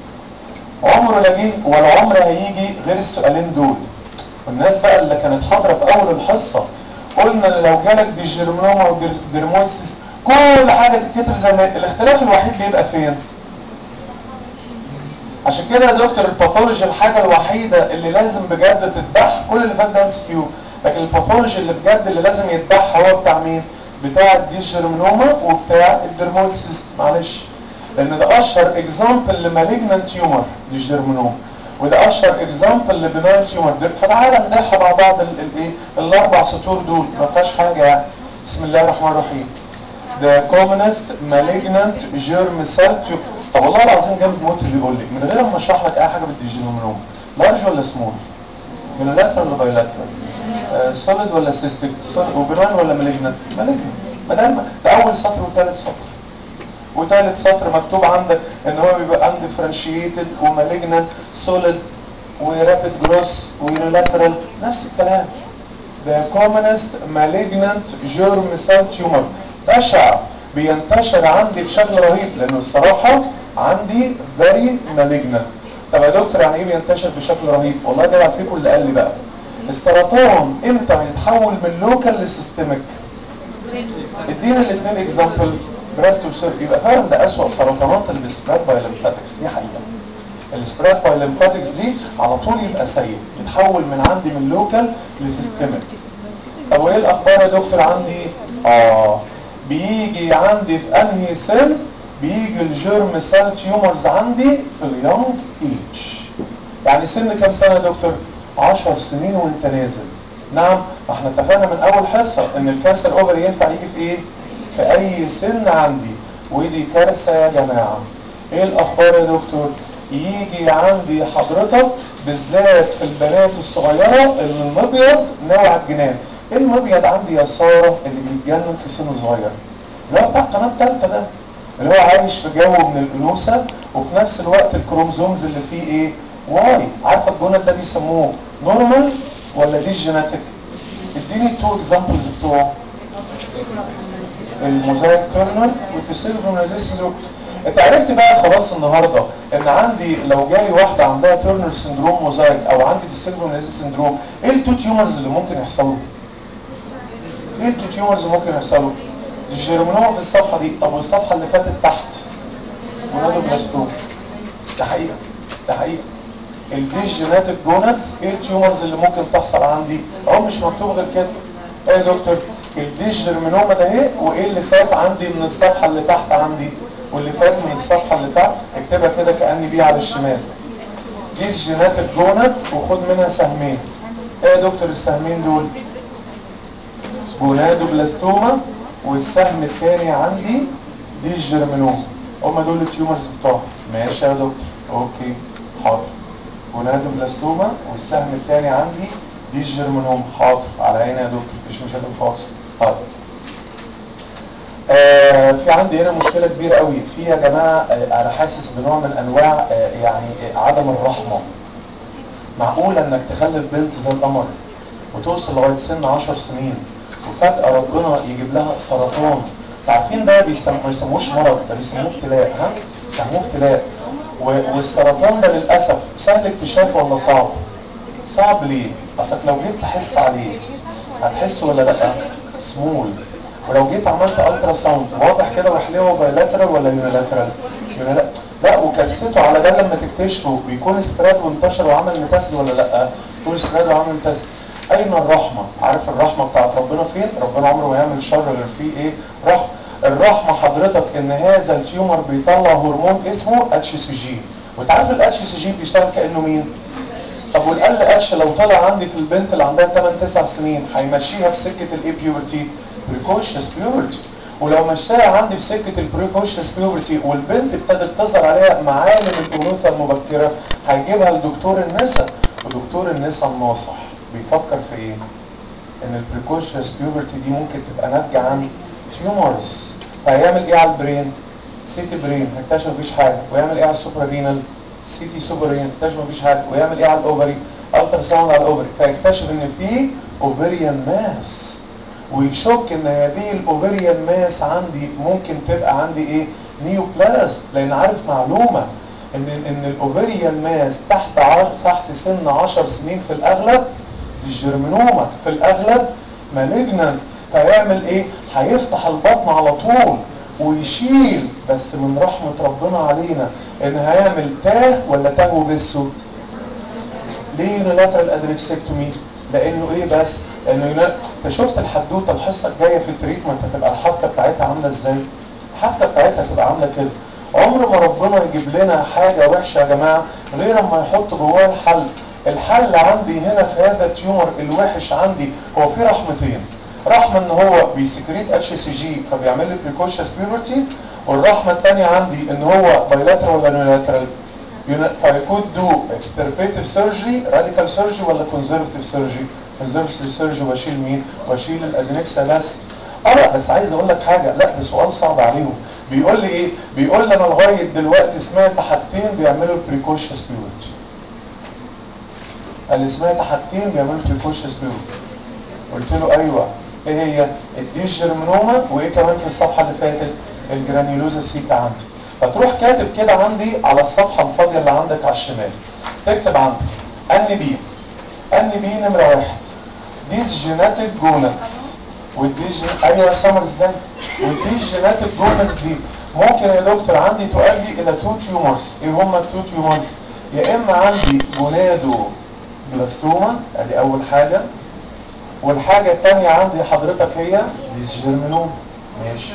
عمره لا جه ولا عمره هيجي غير السؤالين دول. والناس بقى اللي كانت حاضرة في أول الحصة قلنا ان لو جالك دي جيرمينوما وديرمويد سيست كل حاجة تتكتب زي ما الاختلاف الوحيد بيبقى فين؟ عشان كده يا دكتور الباثولوجي الحاجة الوحيدة اللي لازم بجد تتبح كل اللي فات ده ام سي كيو. لكن الباثولوجي اللي بجد اللي لازم يتبح هو بتاع مين؟ بتاع الديجيرمينوما وبتاع الديرمويد سيست. معلش لان ده اشهر اكزامبل لمالجنانت تيومر ديجيرمينوما وده اشهر اكزامبل لبناين تيومر. فتعالى ندحها مع بعض الايه الاربع سطور دول ما فيهاش حاجه يعني. بسم الله الرحمن الرحيم. The commonest malignant germ cell tumor. طب والله العظيم جامد موت اللي يقول لي من غير ما اشرح لك اي حاجه بالديجيرمينوما. لارج ولا سمول؟ يونيلاترال ولا بايلاترال؟ سوليد ولا سيستيك؟ سوليد. وبناين ولا مالجنت؟ مالجنت. ما دام ده اول سطر وثالث سطر، وثالث سطر مكتوب عندك ان هو بيبقى اندفرنشيتد ومالجنت سوليد ورابيد جروس ويونيلاترال، نفس الكلام. The commonest malignant germ cell tumor، بشع بينتشر عندي بشكل رهيب، لانه الصراحه عندي very malignant. طب يا دكتور يعني ايه بينتشر بشكل رهيب؟ والله ده فيكم اللي قال لي بقى السرطان امتى بيتحول من لوكال لسيستميك؟ ادينا الاثنين اكزامبل. بريست وسير، يبقى فعلا ده اسوأ سرطانات اللي بتسبريد باي ليمفاتكس، دي حقيقه. السبريد باي ليمفاتكس دي على طول يبقى سيء، يتحول من عندي من لوكال لسيستميك. طب وايه الاخبار يا دكتور عندي؟ اه بيجي عندي في انهي سن؟ بيجي الجيرم سيل تيومرز عندي في اليونج ايج. يعني سن كام سنه يا دكتور؟ عشر سنين وانت نازل. نعم، ما احنا اتفقنا من اول حصه ان الكانسر اوفر ينفع يجي في ايه؟ في اي سن عندي، ودي كارثه يا جماعه. ايه الاخبار يا دكتور؟ يجي عندي حضرتك بالذات في البنات الصغيره المبيض نوع الجنان. ايه المبيض عندي يا ساره اللي بيتجنن في سن صغير؟ اللي هو بتاع القناه الثالثه ده، اللي هو عايش في جو من الانوثه وفي نفس الوقت الكروموزومز اللي فيه ايه؟ واي. عارفه الجنون ده بيسموه نورمال ولا دي جيناتيك؟ اديني تو اكزامبلز بتوعه. الموزايك تيرنر والتسيلفونازيس سندروم. انت عرفت بقى خلاص النهارده ان عندي لو جالي واحده عندها تيرنر سندروم موزايك او عندي تسيلفونازيس سندروم، ايه التو تيومرز اللي ممكن يحصلوا؟ ايه التو تيومرز اللي ممكن يحصلوا؟ الجيرمينوما في الصفحه دي. طب والصفحه اللي فاتت تحت؟ جونادوبلاستوم. ده حقيقه، ده حقيقه. الديجيناتيك جونادز، ايه التيومرز اللي ممكن تحصل عندي؟ اهو مش مكتوب غير كده. ايه يا دكتور؟ الديجيرمينوما ده اهي، وايه اللي فات عندي من الصفحه اللي تحت عندي؟ واللي فات من الصفحه اللي تحت اكتبها كده كاني بيه على الشمال. ديجيناتيك جوناد وخد منها سهمين. ايه يا دكتور السهمين دول؟ جونادوبلاستوما، والسهم الثاني عندي ديجيرمينوما. هما دول التيومرز بتوعهم. ماشي يا دكتور، اوكي حاضر. جونادوبلاستوما والسهم الثاني عندي ديجيرمينوما، حاضر على عيني يا دكتور، مفيش مشاكل خالص. حاضر. آه في عندي هنا مشكله كبيره قوي في يا جماعه. آه انا حاسس بنوع من انواع آه يعني آه عدم الرحمه. معقوله انك تخلف بنت زي القمر وتوصل لغايه سن عشر سنين وفجاه ربنا يجيب لها سرطان؟ عارفين ده بيسموه، ما يسموهوش مرض، ده بيسموه ابتلاء. ها بيسموه ابتلاء. والسرطان ده للاسف سهل اكتشافه ولا صعب؟ صعب ليه؟ اصلك لو جيت تحس عليه هتحس ولا لا؟ سمول. ولو جيت عملت الترا ساوند واضح كده وحلوه بايلاترال ولا يونيلاترال؟ يونيلاترال. لا، وكارثته على ده لما تكتشفه بيكون سبريد وانتشر وعمل ميتاستاز ولا لا؟ بيكون سبريد وعمل ميتاستاز. اين الرحمه؟ عارف الرحمه بتاعت ربنا فين؟ ربنا عمره ما يعمل شر غير فيه ايه؟ رحمه. الرحمه حضرتك ان هذا التيومر بيطلع هرمون اسمه اتش سي جي، وانت عارف الاتش سي جي بيشتغل كانه مين؟ طب والال اتش لو طلع عندي في البنت اللي عندها ثمانية تسعة سنين هيمشيها في سكه الايه بيورتي؟ بريكوشنس بيورتي. ولو مشاها عندي في سكه البريكوشنس بيورتي والبنت ابتدت تظهر عليها معالم الانوثه المبكره، هيجيبها لدكتور النساء، ودكتور النساء الناصح بيفكر في ايه؟ ان البريكوشنس بيورتي دي ممكن تبقى ناتجه عن تيومرز. فهيعمل ايه على البرين؟ سيتي برين، هيكتشف مفيش حاجه. ويعمل ايه على السوبر رينال؟ سيتي سوبر رينال، هيكتشف مفيش حاجه. ويعمل ايه على الاوفري؟ الترا ساوند على الاوفري، فيكتشف ان في اوفريان ماس، ويشك ان هذه الاوفريان ماس عندي ممكن تبقى عندي ايه؟ نيوبلازم. لان عارف معلومه ان ان الاوفريان ماس تحت عشر تحت سن عشر سنين في الاغلب الجيرمينوما في الاغلب مالجنانت. فيعمل ايه؟ هيفتح البطن على طول ويشيل. بس من رحمه ربنا علينا ان هيعمل تاه ولا تاه وبسه؟ ليه يونيلاترال ادريكسكتومي؟ لانه ايه بس؟ لانه يونات... انت شفت الحدوته الحصه الجايه في التريتمنت هتبقى الحبكه بتاعتها عامله ازاي؟ الحبكه بتاعتها هتبقى عامله كده. عمر ما ربنا يجيب لنا حاجه وحشه يا جماعه غير اما يحط جواه الحل. الحل عندي هنا في هذا التيومر الوحش عندي هو في رحمتين. رحمه ان هو بيسكريت اتش سي جي فبيعمل لي بريكوشنس بيورتي، والرحمه الثانيه عندي ان هو بايلاترال ولا يونيلاترال؟ فاي كود دو اكستربيتيف سيرجري، راديكال سيرجري ولا كونزرفتيف سيرجري؟ الزرس سيرج وبشيل مين؟ واشيل الادنكسا بس. اه لا بس عايز اقول لك حاجه، لا ده سؤال صعب عليهم. بيقول لي ايه؟ بيقول لي انا لغايه دلوقتي سمعت حاجتين بيعملوا بريكوشس بيورتي. قال لي سمعت حاجتين بيعملوا بريكوشس بيورتي. قلت له ايوه ايه هي؟ الديجرمنوما وايه كمان في الصفحه اللي فاتت؟ الجرانيولوزا سيكا عندي. فتروح كاتب كده عندي على الصفحه الفاضيه اللي عندك على الشمال، تكتب عندك ان بي ان بي نمره واحد ديز جيناتيك جونتس. ودي ايوه يا سمر ازاي؟ ودي جيناتيك جونتس دي ممكن يا دكتور عندي تؤدي الى تو تيومرز. ايه هما التو تيومرز؟ يا اما عندي جونادو بلاستوما ادي اول حاجه، والحاجه الثانيه عندي حضرتك هي ديسجيرمينوما. ماشي.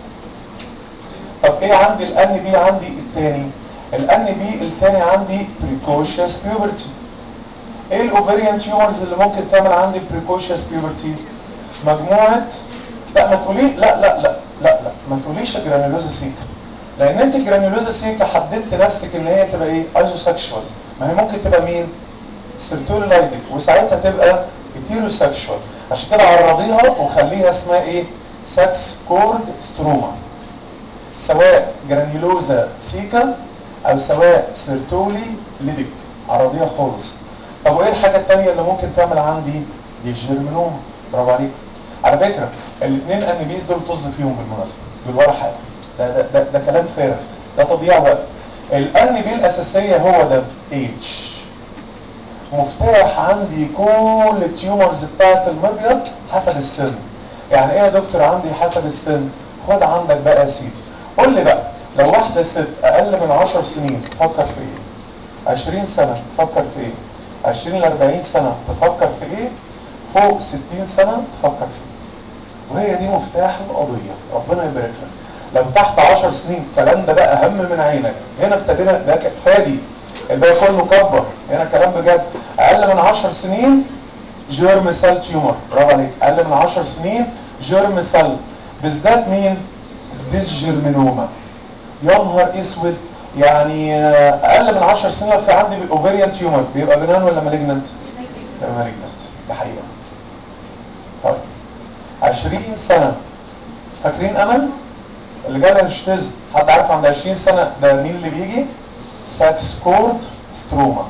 طب ايه عندي الان بي؟ عندي الثاني الان بي الثاني عندي بريكوشيوس بيوبرتي. ايه الاوفريان تيومرز اللي ممكن تعمل عندي بريكوشيوس بيوبرتي؟ مجموعه، لا ما تقولي لا لا لا لا لا ما تقوليش جرانيولوزا سيكا، لان انت جرانيولوزا سيكا حددت نفسك ان هي تبقى ايه؟ ايزوسكشوال. ما هي ممكن تبقى مين؟ سيرتولولايدك، وساعتها تبقى هيتيروسكشوال. عشان كده عرضيها وخليها اسمها ايه؟ ساكس كورد ستروما، سواء جرانيولوزا سيكا او سواء سيرتولي ليدك، عرضيها خالص. طب وايه الحاجه الثانيه اللي ممكن تعمل عندي؟ دي الجيرمينوما. برافو عليك. على فكره الاثنين انبيس دول طز فيهم بالمناسبه، دول ولا حاجه، ده ده ده, ده كلام فارغ، ده تضييع وقت. الانبي الاساسيه هو ده اتش، مفتاح عندي كل التيومرز بتاعت المبيض حسب السن. يعني ايه يا دكتور عندي حسب السن؟ خد عندك بقى يا سيدي، قول لي بقى لو واحده ست اقل من عشر سنين تفكر في ايه؟ عشرين سنه تفكر في ايه؟ عشرين ل أربعين سنه تفكر في ايه؟ فوق ستين سنه تفكر في ايه؟ وهي دي مفتاح القضيه، ربنا يبارك لك. لو تحت عشر سنين الكلام ده بقى اهم من عينك، هنا ابتدينا ده فادي، الباقي كله كبر، هنا كلام بجد. اقل من عشر سنين جيرم سيل تيومر، برافو عليك. اقل من عشر سنين جيرم سيل، بالذات مين؟ ديسجيرمينوما. يا نهار اسود، يعني اقل من عشر سنين لو في عندي اوفيريان تيومر بيبقى بنان ولا مالجننت؟ بيبقى مالجننت، دي حقيقه. طيب عشرين سنه، فاكرين امل اللي جالها الشتيزم؟ حد عارف عند عشرين سنه ده مين اللي بيجي؟ ساكس كورد ستروما.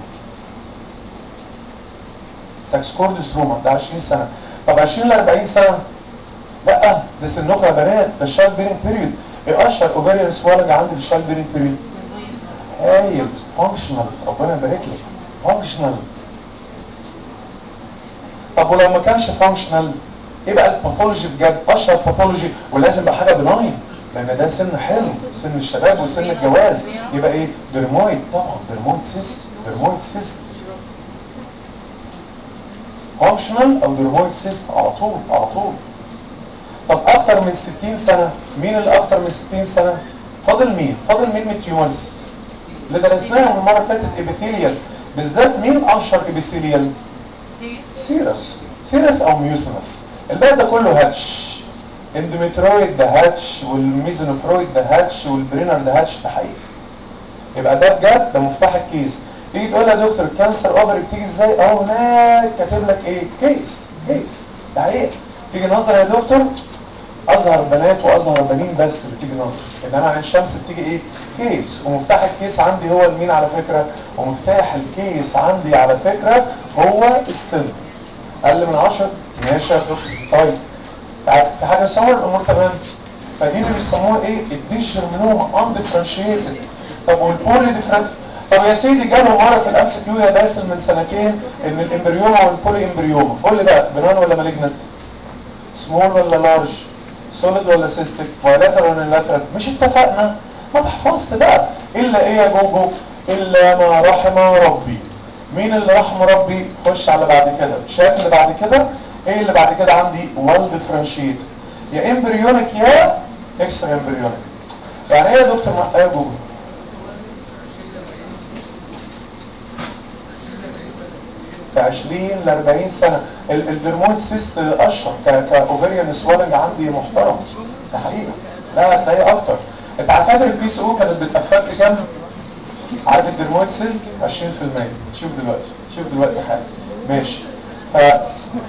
ساكس كورد ستروما ده عشرين سنه. طب عشرين ل أربعين سنه؟ لا ده سنكم يا بنات، ده الشايلد بيرنج بيريود. ايه اشهر اوفيريان سوالنج عندي في الشايلد بيرنج بيريود؟ هايل، فانكشنال، ربنا يبارك لك، فانكشنال. طب ولو ما كانش فانكشنال ايه بقى الباثولوجي بجد؟ اشهر باثولوجي ولازم يبقى حاجه بناين، لان ده سن حلو، سن الشباب وسن الجواز. يبقى ايه؟ درمويد، طبعا درمويد سيست، درمويد سيست فانكشنال او درمويد سيست على طول على طول. طب اكتر من ستين سنه، مين اللي اكتر من ستين سنه؟ فاضل مين؟ فاضل مين من التيومرز اللي درسناهم المره اللي فاتت؟ ابيثيليال، بالذات مين اشهر ابيثيليال؟ سيرس، سيرس او ميوسينس. الباقي ده كله هاتش، اندوميترويد ده هاتش، والميزونوفرويد ده هاتش، والبرينر ده هاتش، ده حقيقي. يبقى ده بجد ده مفتاح الكيس. تيجي تقول لي يا دكتور الكانسر اوفري بتيجي ازاي؟ اهو هناك كاتب لك ايه؟ كيس، كيس، ده حقيقي. تيجي نظره يا دكتور، ازهر بنات وازهر بنين بس بتيجي نظر، انما عين شمس بتيجي ايه؟ كيس. ومفتاح الكيس عندي هو المين على فكره؟ ومفتاح الكيس عندي على فكره هو السن. اقل من عشرة ماشي يا دكتور. طيب في حاجه سمر الامور تمام. فدي اللي بيسموها ايه؟ الديجرمينوما اندفرنشيتد. طب والبولي ديفرنت؟ طب يا سيدي جاله مره في الامس كيو يا باسل من سنتين ان الامبريوما والبولي امبريوما، قول لي بقى بنان ولا مالجنت؟ سمول ولا لارج؟ سوليد ولا سيستيك؟ بايلاترال ولا لاترال؟ مش اتفقنا؟ ما تحفظش بقى الا ايه يا جوجو؟ الا ما رحم ربي. مين اللي رحم ربي؟ خش على بعد كده، شايف اللي بعد كده؟ ايه اللي بعد كده عندي؟ ويل ديفرنشيت، يا امبريونيك يا اكسترا امبريونيك. يعني ايه يا دكتور؟ ايه يا جوجو؟ في عشرين ل أربعين سنه. الدرمويد سيست اشهر كاوفيريان سوالنج عندي محترم، ده حقيقه. لا هتلاقيه اكتر. انت فاكر البي سي او كانت بتأفكت كام؟ عارف الدرمويد سيست عشرين في المية. شوف دلوقتي، شوف دلوقتي حاجه ماشي. ف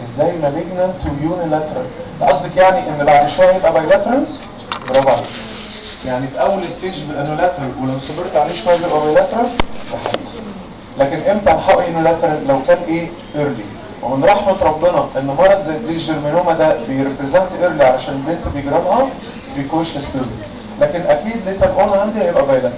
ازاي مالجنانت ويونيلاترال؟ قصدك يعني ان بعد شويه يبقى بايلاترال؟ برافو عليك. يعني في اول ستيج بيبقى يونيلاترال ولو صبرت عليه شويه بيبقى بايلاترال. لكن امتى الحقه يونيلاترال؟ لو كان ايه؟ ايرلي. ومن رحمه ربنا ان مرض زي الديجيرمينوما ده بيريبريزنت ايرلي علشان البنت بيجرالها بريكوشنس بيرلي. لكن اكيد ليتر اون عندي هيبقى بايلاترال.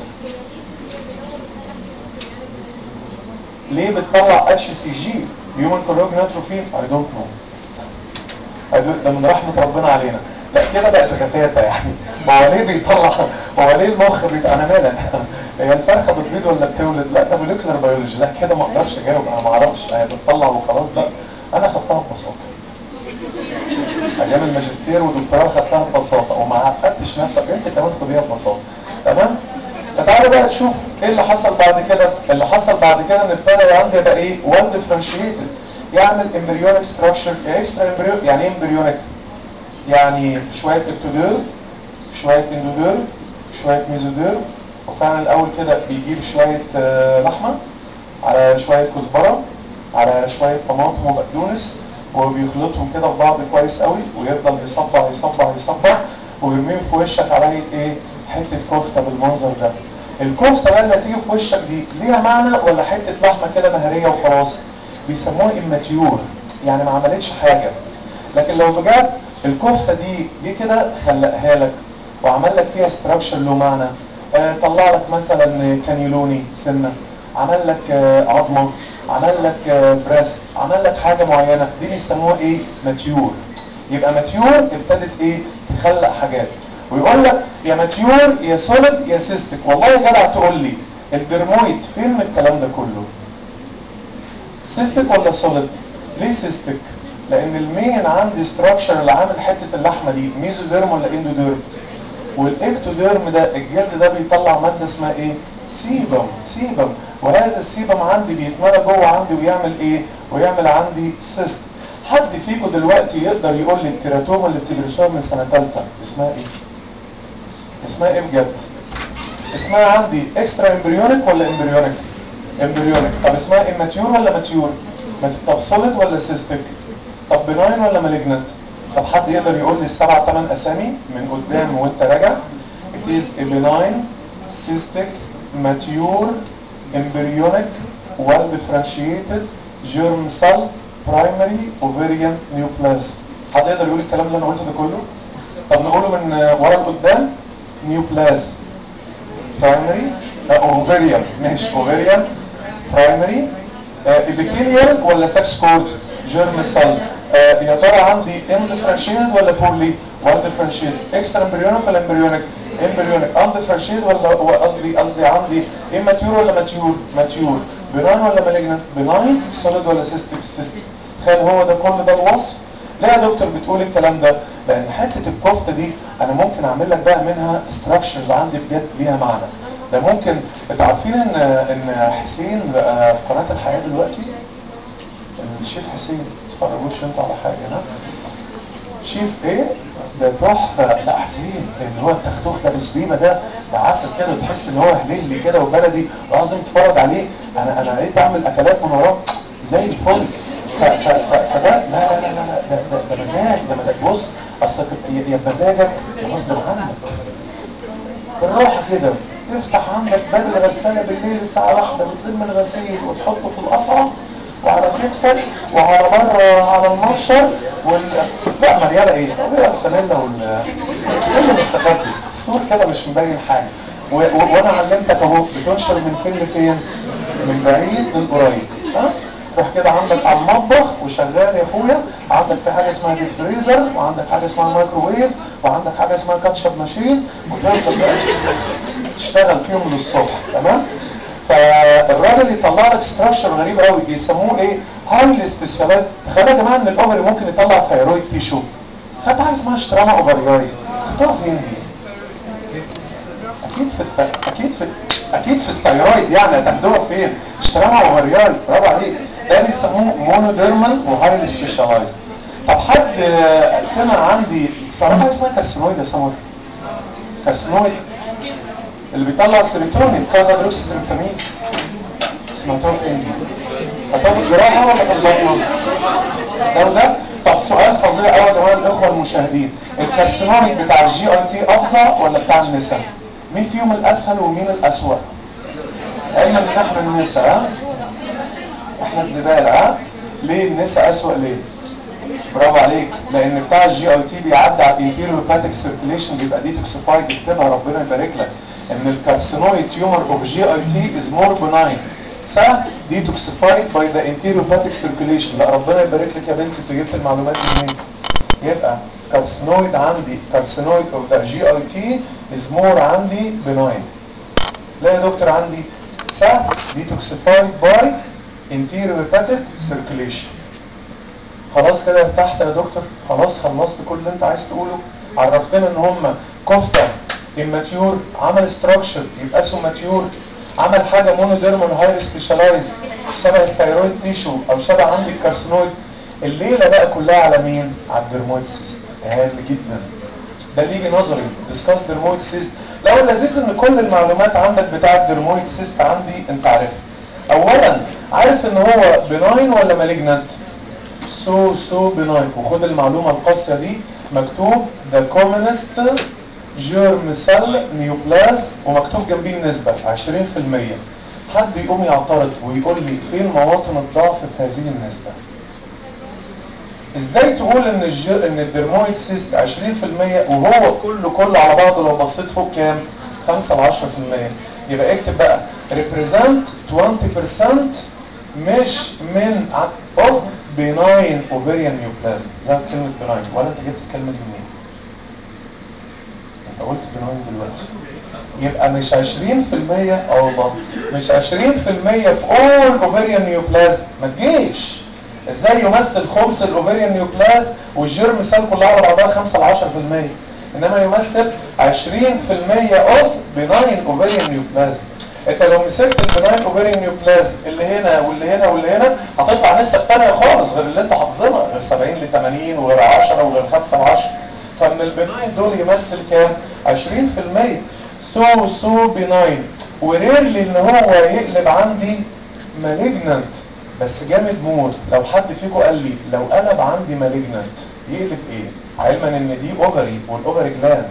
ليه بتطلع اتش سي جي هيومن كولوج ناتروفين؟ اي دونت نو. ده من رحمه ربنا علينا. لا كده بقت غثاثه يعني. هو ليه بيطلع؟ هو ليه المخ بيبقى انا مالك؟ هي الفرخه بتبيض ولا بتولد؟ لا ده موليكولر بيولوجي. لا كده ما اقدرش اجاوب، انا ما اعرفش. هي بتطلع وخلاص بقى. انا خدتها ببساطه. ايام الماجستير والدكتوراه خدتها ببساطه وما عقدتش نفسك. انت كمان خديها ببساطه. تمام؟ فتعالوا بقى تشوف ايه اللي حصل بعد كده. اللي حصل بعد كده ان ابتدى عندي يبقى ايه؟ ويل ديفرنشيتد. يعمل امبريونيك ستراكشر. اكسترا امبريونيك يعني ايه امبريونيك؟ يعني شويه اكتودير، شويه اندودير، شويه ميزودير. وفعلا الاول كده بيجيب شويه لحمه على شويه كزبره على شويه طماطم وبقدونس وبيخلطهم كده في بعض كويس قوي ويفضل يصبع يصبع يصبع ويرميهم في وشك على ايه؟ حته كفته بالمنظر ده. الكفته بقى اللي هتيجي في وشك دي ليها معنى ولا حته لحمه كده مهريه وخلاص؟ بيسموها اماتيور، يعني ما عملتش حاجه. لكن لو بجد الكفته دي دي كده خلقها لك وعمل لك فيها ستراكشر له معنى، آه طلع لك مثلا كانيلوني سنه، عمل لك آه عظمه، عمل لك آه بريست، عمل لك حاجه معينه، دي بيسموها ايه؟ ماتيور. يبقى ماتيور ابتدت ايه؟ تخلق حاجات. ويقول لك يا ماتيور يا سوليد يا سيستك. والله يا جدع تقول لي الدرمويد فين من الكلام ده كله؟ سيستك ولا سوليد؟ ليه سيستك؟ لان المين عندي ستراكشر اللي عامل حته اللحمه دي ميزوديرم ولا اندوديرم؟ والاكتوديرم ده الجلد ده بيطلع ماده اسمها ايه؟ سيبم. سيبم. وهذا السيبم عندي بيتملى جوه عندي ويعمل ايه؟ ويعمل عندي سيست. حد فيكم دلوقتي يقدر يقول لي التيراتوما اللي بتدرسوها من سنه ثالثه اسمها ايه؟ اسمها ايه بجد؟ اسمها عندي اكسترا امبريونيك ولا امبريونيك؟ امبريونيك. طب اسمها اماتيور ولا ماتيور؟ طب سوليد ولا سيستك؟ طب بناين ولا مالجنت؟ طب حد يقدر يقول لي السبع ثمان اسامي من قدام وانت راجع؟ It is a benign, cystic, mature, embryonic, well differentiated, germ cell, primary, ovarian, neoplasm. حد يقدر يقول الكلام اللي انا قلته ده كله؟ طب نقوله من ورا لقدام. neoplasm, primary, ovarian، ماشي ovarian، primary، ابيثيليال ولا سكس كورد؟ جيرم سيل. آه يا ترى عندي اندفرنشيتد ولا بولي؟ ولا ديفرنشيتد. اكسترا امبريونيك ولا امبريونيك؟ امبريونيك. اندفرنشيتد ولا قصدي قصدي عندي اماتيور ولا ماتيور؟ ماتيور. بناين ولا مالجنت؟ بناين. سوليد ولا سيستيك؟ سيستيك. تخيل هو ده كل ده الوصف. ليه يا دكتور بتقول الكلام ده؟ لان حته الكفته دي انا ممكن اعمل لك بقى منها ستراكشرز عندي بجد ليها معنى. ده ممكن. انتوا عارفين ان ان حسين بقى في قناه الحياه دلوقتي؟ الشيف حسين، ما تتفرجوش انتوا على حاجه ها؟ شيف ايه؟ ده تحفه. لا حسين اللي هو التختوخ ده بسبيبه ده ده عسل كده وتحس ان هو هلهلي كده وبلدي لازم تتفرج عليه. انا انا بقيت اعمل اكلات من وراه زي الفل. فده لا لا لا لا ده ده, ده مزاج. ده مزاج. بص اصل يا بمزاجك يا غصب عنك. بالراحه كده تفتح عندك باب الغساله بالليل الساعه واحدة وتلم الغسيل وتحطه في القصعه وعلى كتفك وعلى بره على المنشر وال لا مرياله ايه؟ مرياله الفانيلا وال كله مستخبي. الصور كده مش مبين حاجه. و... و... وانا علمتك اهو بتنشر من فين لفين؟ من بعيد للقريب. ها؟ تروح كده عندك على المطبخ وشغال يا اخويا. عندك في حاجه اسمها ديب فريزر وعندك حاجه اسمها مايكروويف وعندك حاجه اسمها كاتشب ماشين وتوصل بقى تشتغل فيهم للصبح. تمام؟ فالراجل يطلع لك ستراكشر غريب قوي بيسموه ايه؟ هايلي سبيشاليز. تخيلوا يا جماعه ان الاوفري ممكن يطلع ثايرويد تيشو. خدت حاجه اسمها اشتراما اوفرياري. خدتوها فين دي؟ اكيد في الث... اكيد في اكيد في الثايرويد يعني هتاخدوها فين؟ اشتراما اوفرياري. برافو عليك. ده بيسموه مونوديرمال وهايلي سبيشاليزد. طب حد سمع عندي صراحه اسمها كارسينويد يا سمر؟ كارسينويد اللي بيطلع سيروتونين كاربوكسيتريبتامين. سمعتوها فين دي؟ هتاخد جراحه ولا في البطنه؟ ده وده المشاهدين الكارسينويد بتاع الجي اي تي افظع ولا بتاع النساء؟ مين فيهم الاسهل ومين الاسوأ؟ علما ان احنا النساء احنا الزباله. ها ليه النساء اسوأ ليه؟ برافو عليك، لان بتاع الجي اي تي بيعدي على الانتيريور هيباتيك سيركيليشن بيبقى ديتوكسيفايد. اكتبها ربنا يبارك لك ان الكارسينويد تيومر اوف جي اي تي از مور بناين سا detoxified by the anterior hepatic circulation. لا ربنا يبارك لك يا بنتي، انت جبت المعلومات دي منين؟ يبقى كارسينويد عندي كارسينويد اوف ذا جي اي تي از مور عندي بناين. لا يا دكتور عندي سا detoxified by anterior hepatic circulation. خلاص كده ارتحت يا دكتور؟ خلاص خلصت كل اللي انت عايز تقوله؟ عرفتنا ان هم كفته اماتيور عمل ستراكشر يبقى اسمه ماتيور، عمل حاجه مونوديرمال هاير سبيشالايز شبه الثايرويد تيشو او شبه عندي الكارسينويد. الليله بقى كلها على مين؟ على الدرمويد سيست. هام جدا ده اللي يجي نظري ديسكاس درمويد سيست. لو اللذيذ ان كل المعلومات عندك بتاع الدرمويد سيست عندي انت عارفها. اولا عارف ان هو بناين ولا مالجنانت؟ سو سو بناين. وخد المعلومه القاسيه دي مكتوب ذا كومنست جيرم سيل نيوبلازم ومكتوب جنبيه النسبه عشرين في المية. حد يقوم يعترض ويقول لي فين مواطن الضعف في هذه النسبه؟ ازاي تقول ان الجير ان الدرمويد سيست عشرين في المية وهو كله كله على بعضه لو بصيت فوق كام؟ خمسة ل عشرة في المية. يبقى اكتب بقى ريبريزنت عشرين بالمية مش من اوف بناين اوفيريان نيوبلازم. زي كلمه بناين ولا انت جبت الكلمه دي منين؟ انت قلت بناين دلوقتي. يبقى مش عشرين في المية اه والله مش عشرين في المية في اول اوفيريان نيوبلازم. ما تجيش ازاي يمثل خمس الاوفيريان نيوبلازم والجيرم سيل كلها على بعضها خمسة ل عشرة في المية، انما يمثل عشرين في المية اوف بناين اوفيريان نيوبلازم. انت لو مسكت البناين اوفيريان نيوبلازم اللي هنا واللي هنا واللي هنا هتطلع نسب ثانيه خالص غير اللي انت حافظينها، غير سبعين ل ثمانين وغير عشرة وغير خمسة ل عشرة. فمن البناين دول يمثل كام؟ عشرين في المية. سو سو بناين وريرلي ان هو يقلب عندي مالجنانت بس جامد موت. لو حد فيكم قال لي لو قلب عندي مالجنانت يقلب ايه؟ علما ان دي اوفري والاوفري جلاند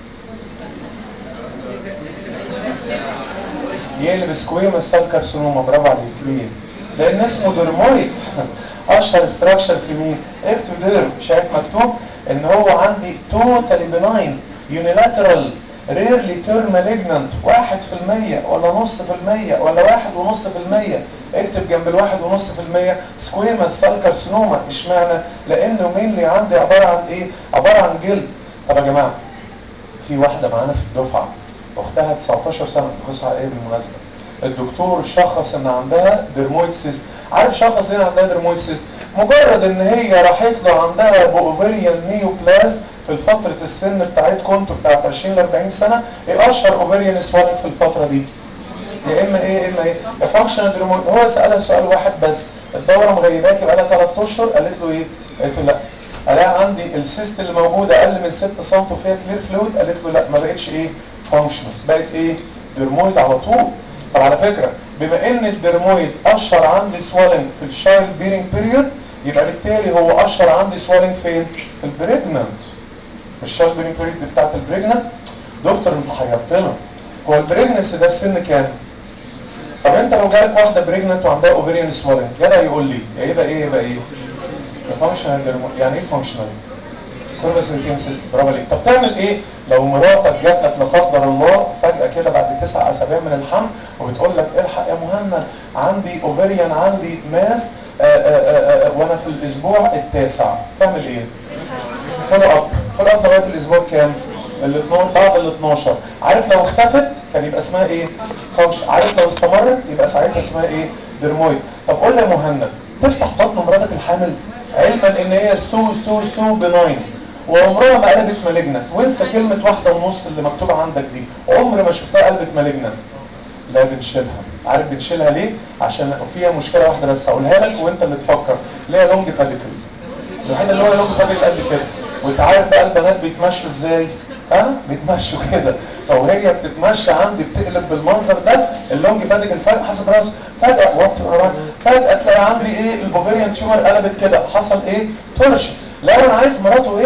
يقلب سكويموس سيل كارسينوما. برافو عليك. ليه؟ لان اسمه درمويد. اشهر ستراكشر في مين؟ اكتوديرم. شايف مكتوب ان هو عندي توتالي بناين يونيلاترال ريرلي تيرم مالجنانت واحد في المية ولا نص في المية ولا واحد ونص في المية. اكتب جنب الواحد ونص في المية سكويموس سيل كارسينوما. اشمعنى؟ لانه مينلي عندي عباره عن ايه؟ عباره عن جلد. طب يا جماعه في واحده معانا في الدفعه اختها تسعتاشر سنه بتدرسها ايه بالمناسبه؟ الدكتور شخص ان عندها درمويد سيست. عارف شخص ان عندها درمويد سيست مجرد ان هي راحت له عندها بوفيريان نيوبلاز في الفتره السن بتاعتكم انتوا بتاعت عشرين ل أربعين سنه. ايه اشهر اوفيريان سوالف في الفتره دي؟ يا اما ايه يا اما ايه؟ يا فانكشنال درمويد. هو سالها سؤال واحد بس، الدوره مغيباكي بقى لها ثلاث اشهر. قالت له ايه؟ قالت له لا. الاقي عندي السيست اللي موجوده اقل من ستة سم وفيها كلير فلويد. قالت له لا ما بقتش ايه؟ فانكشنال، بقت ايه؟ درمويد على طول. طب على فكره بما ان الدرمويد اشهر عندي سوالنج في الشايلد بيرنج بيريود يبقى بالتالي هو اشهر عندي سوالنج فين؟ في البريجننت. الشايلد بيرنج بيريود بتاعت البريجننت. دكتور انت حيرتنا، هو البريجننس ده في سن كام؟ طب انت لو جالك واحده بريجننت وعندها اوفيريان سوالنج جدع يقول لي يا يبقى ايه يبقى ايه؟ فانكشنال درمويد. يعني ايه فانكشنال؟ كوربس ريتين سيستم. برافو عليك. طب تعمل ايه لو مراتك جات لك لا قدر الله فجاه كده بعد تسع اسابيع من الحمل وبتقول لك الحق يا مهند عندي اوفريان عندي ماس آآ آآ آآ وانا في الاسبوع التاسع؟ تعمل ايه؟ فولو اب. فولو اب لغايه الاسبوع كام؟ ال اتناشر. بعد ال اتناشر عارف لو اختفت كان يبقى اسمها ايه؟ فانكشن. عارف لو استمرت يبقى ساعتها اسمها ايه؟ درمويد. طب قول لي يا مهند تفتح بطن مراتك الحامل علما ان هي سو سو سو بناين وعمرها ما قلبت مالجنت، وانسى كلمه واحده ونص اللي مكتوبه عندك دي، عمر ما شفتها قلبت مالجنت. لا بنشيلها. عارف بنشيلها ليه؟ عشان فيها مشكله واحده بس هقولها لك وانت اللي تفكر. ليه لونج باديكل الوحيد اللي هو لونج باديكل قد كده. وانت عارف بقى البنات بيتمشوا ازاي؟ ها؟ بيتمشوا كده. فوهي بتتمشى عندي بتقلب بالمنظر ده اللونج باديكل فجاه حسب راسه فجاه وطي ورا فجاه تلاقي عندي ايه؟ الاوفيريان تيومر قلبت كده. حصل ايه؟ تورشن. لا انا عايز مراته ايه؟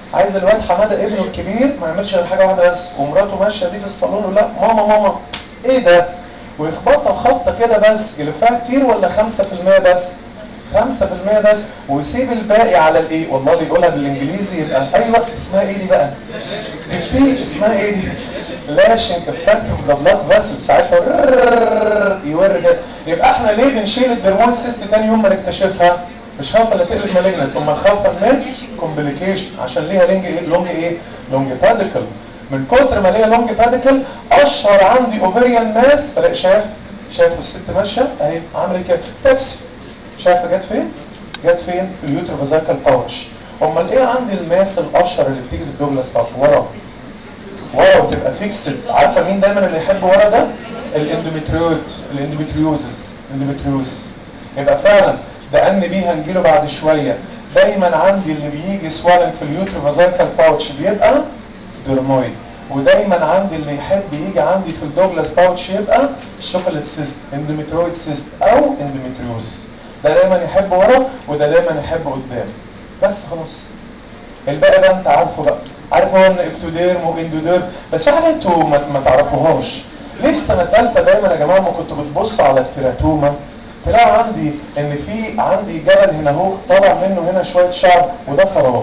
عايز الواد حماده ابنه الكبير ما يعملش غير حاجه واحده بس، ومراته ماشيه بيه في الصالون يقول لا ماما ماما ايه ده؟ ويخبطها خبطه كده بس، يلفها كتير ولا خمسة في المية بس؟ خمسة في المية بس، ويسيب الباقي على الايه؟ والله اللي يقولها بالانجليزي يبقى ايوه اسمها ايه دي بقى؟ في اسمها ايه دي؟ لاشنج افكت اوف ذا بلاد فاسل، ساعتها يورد. يبقى احنا ليه بنشيل الدرمويد سيست تاني يوم ما نكتشفها؟ مش خايفه لا تقلب مالجنت، امال خايفه من كومبليكيشن عشان ليها لونج ايه؟ لونج ايه؟ لونج باديكل. من كتر ما ليها لونج باديكل اشهر عندي اوفريان ماس. بلاقي شاف شايف الست ماشيه اهي عملت كده تاكسي، شايفه جت فين؟ جت فين؟ في اليوتروفازايكال باوتش. امال ايه عندي الماس الاشهر اللي بتيجي في الدوجلاس باوتش؟ ورا ورا وتبقى فيكسد. عارفه مين دايما اللي يحب ورا ده؟ الاندوميتريوز، الاندوميتريوزس، الاندوميتريوز. يبقى فعلا ده ان بيه هنجيله بعد شويه. دايما عندي اللي بيجي سوالن في اليوتروفازايكال باوتش بيبقى درمويد، ودايما عندي اللي يحب يجي عندي في الدوجلاس باوتش يبقى شوكولات سيست، اندوميترويد سيست او اندوميتريوز. ده دايما يحب ورا وده دايما يحب قدام. بس خلاص الباقي بقى انت عارفه بقى، عارف هو ان اكتوديرم واندوديرم. بس في حاجه انتوا ما, ما تعرفوهاش. ليه في سنه ثالثه دايما يا جماعه ما كنتوا بتبصوا على الكيراتوما تلاقوا عندي ان في عندي جبل هنا اهو طالع منه هنا شويه شعر وده فراغ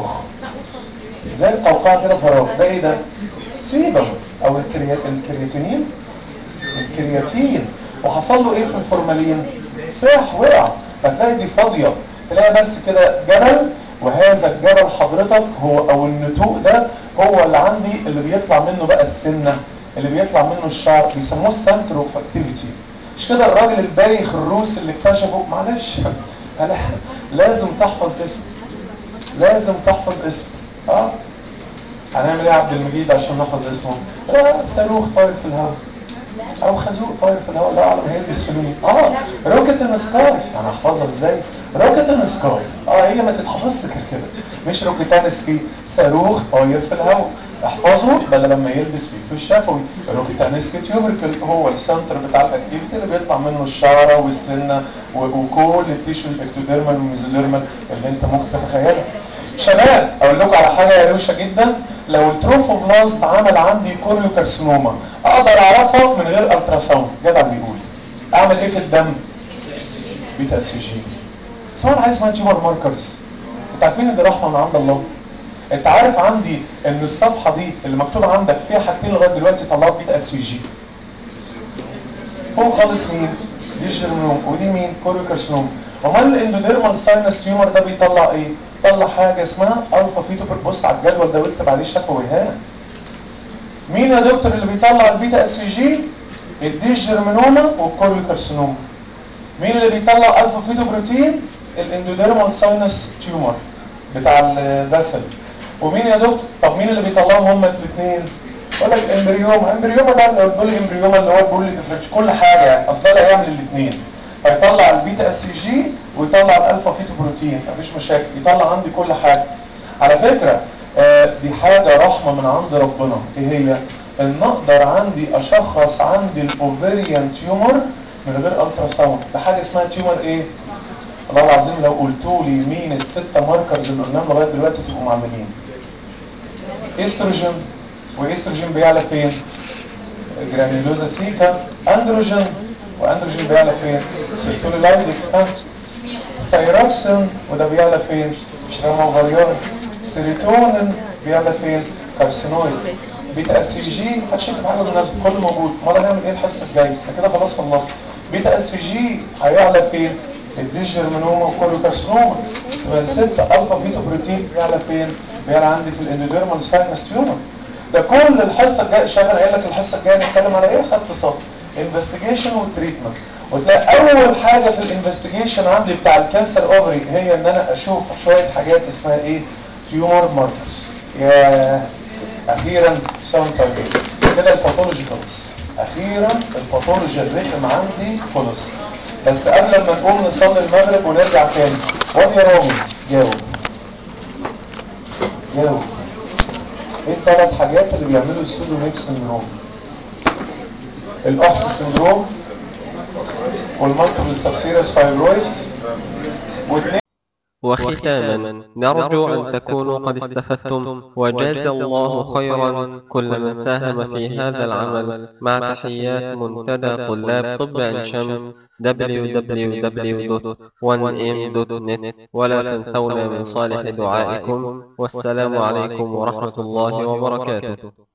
زي القوقعه كده، فراغ ده ايه ده؟ سيبم او الكريات الكرياتينين، الكرياتين. وحصل له ايه في الفورمالين؟ ساح وقع، فتلاقي دي فاضيه، تلاقي بس كده جبل. وهذا الجبل حضرتك هو او النتوء ده هو اللي عندي اللي بيطلع منه بقى السنه، اللي بيطلع منه الشعر، بيسموه السنتر اوف اكتيفيتي. مش كده الراجل البايخ الروس اللي اكتشفه؟ معلش لازم تحفظ اسم، لازم تحفظ اسم. اه هنعمل ايه يا عبد المجيد عشان نحفظ اسمه؟ لا صاروخ طاير في الهواء او خازوق طاير في الهواء، لا اعلم هيلبس في مين. اه روكت ان سكاي، انا احفظها ازاي؟ روكت ان سكاي، اه هي ما تتحفظش كده، مش روكيتانسكي، صاروخ طاير في الهواء. احفظه بدل لما يلبس فيه في الشفوي. روكيتانسكي تيوبركل هو السنتر بتاع الاكتيفيتي اللي بيطلع منه الشعره والسنه وكل التيشو الاكتوديرمال والميزوديرمال اللي انت ممكن تتخيلها. شباب اقول لكم على حاجه روشه جدا، لو التروفوبلاست عمل عندي كوريو كارسينوما اقدر اعرفها من غير الترا ساوند. جدع بيقول اعمل ايه في الدم؟ بيتا اس جي. اسمها حاجه اسمها تيومر ماركرز. انتوا عارفين ان دي رحمه من عند الله. انت عارف عندي ان الصفحه دي اللي مكتوب عندك فيها حاجتين لغايه دلوقتي طلعوا بيتا اس جي. فوق خالص مين؟ دي الجيرمنوم، ودي مين؟ كوريو كارسينوما. امال الاندوديرمال ساينس تيومر ده بيطلع ايه؟ طلع حاجه اسمها الفا فيتو. بص على الجدول ده واكتب عليه شفوي ها. مين يا دكتور اللي بيطلع البيتا اس جي؟ الديجيرمينوما والكوريو كارسينوما. مين اللي بيطلع الفا فيتو بروتين؟ الاندوديرمال ساينس تيومر بتاع الفاسل. ومين يا دكتور؟ طب مين اللي بيطلعهم هما الاثنين؟ يقول لك امبريوما. امبريوما ده اللي بيقول امبريوما اللي هو البول ديفرنش كل حاجه يعني، اصل ده هيعمل الاثنين. فيطلع البيتا اس جي ويطلع الالفا فيتو بروتين، مفيش مشاكل، يطلع عندي كل حاجه. على فكره آه دي حاجه رحمه من عند ربنا. ايه هي؟ ان اقدر عندي اشخص عندي الاوفريان تيومر من غير الترا ساوند بحاجه اسمها تيومر ايه؟ والله العظيم لو قلتوا لي مين الستة ماركرز اللي قلناهم لغايه دلوقتي تبقوا معلمين. استروجين، واستروجين بيعلى فين؟ جرانيولوزا سيكا. اندروجين، واندروجين بيعلى فين؟ سيرتولولايديك. ثايروكسين، وده بيعلى فين؟ شراما فاريون. سيروتونين بيعلى فين؟ كارسينويد. بيتا اس جي هتشوف بحاجه بالنسبه كله موجود. امال هنعمل ايه الحصه الجايه؟ احنا كده خلاص خلصنا. بيتا اس جي هيعلى فين؟ الديجيرمينوما والكوريوكارسينوما. يبقى الستة الفا فيتو بروتين بيعلى فين؟ بيعلى عندي في الاندوديرمال ساينس تيومر. ده كل الحصه الجايه شغال قايل لك الحصه الجايه نتكلم على ايه؟ خدت سطر انفستيجيشن والتريتمنت. وتلاقي اول حاجه في الانفستيجيشن عندي بتاع الكانسر اوفري هي ان انا اشوف شويه حاجات اسمها ايه؟ تيومر ماركرز. يا اخيرا ساوند تايب كده الباثولوجي خلص. اخيرا الباثولوجي الريتم عندي خلص. بس قبل ما نقوم نصلي المغرب ونرجع تاني، واد يا رامي جاوب جاوب ايه الثلاث حاجات اللي بيعملوا السودوميك سندروم؟ الاحصى سندروم والمالتيبل سبسيريس فايبرويد واثنين وختاما نرجو أن تكونوا قد استفدتم وجاز الله خيرا كل من ساهم في هذا العمل مع تحيات منتدى طلاب طب عين شمس دبليو دبليو دبليو دوت وان ام دوت نت ولا تنسونا من صالح دعائكم والسلام عليكم ورحمة الله وبركاته.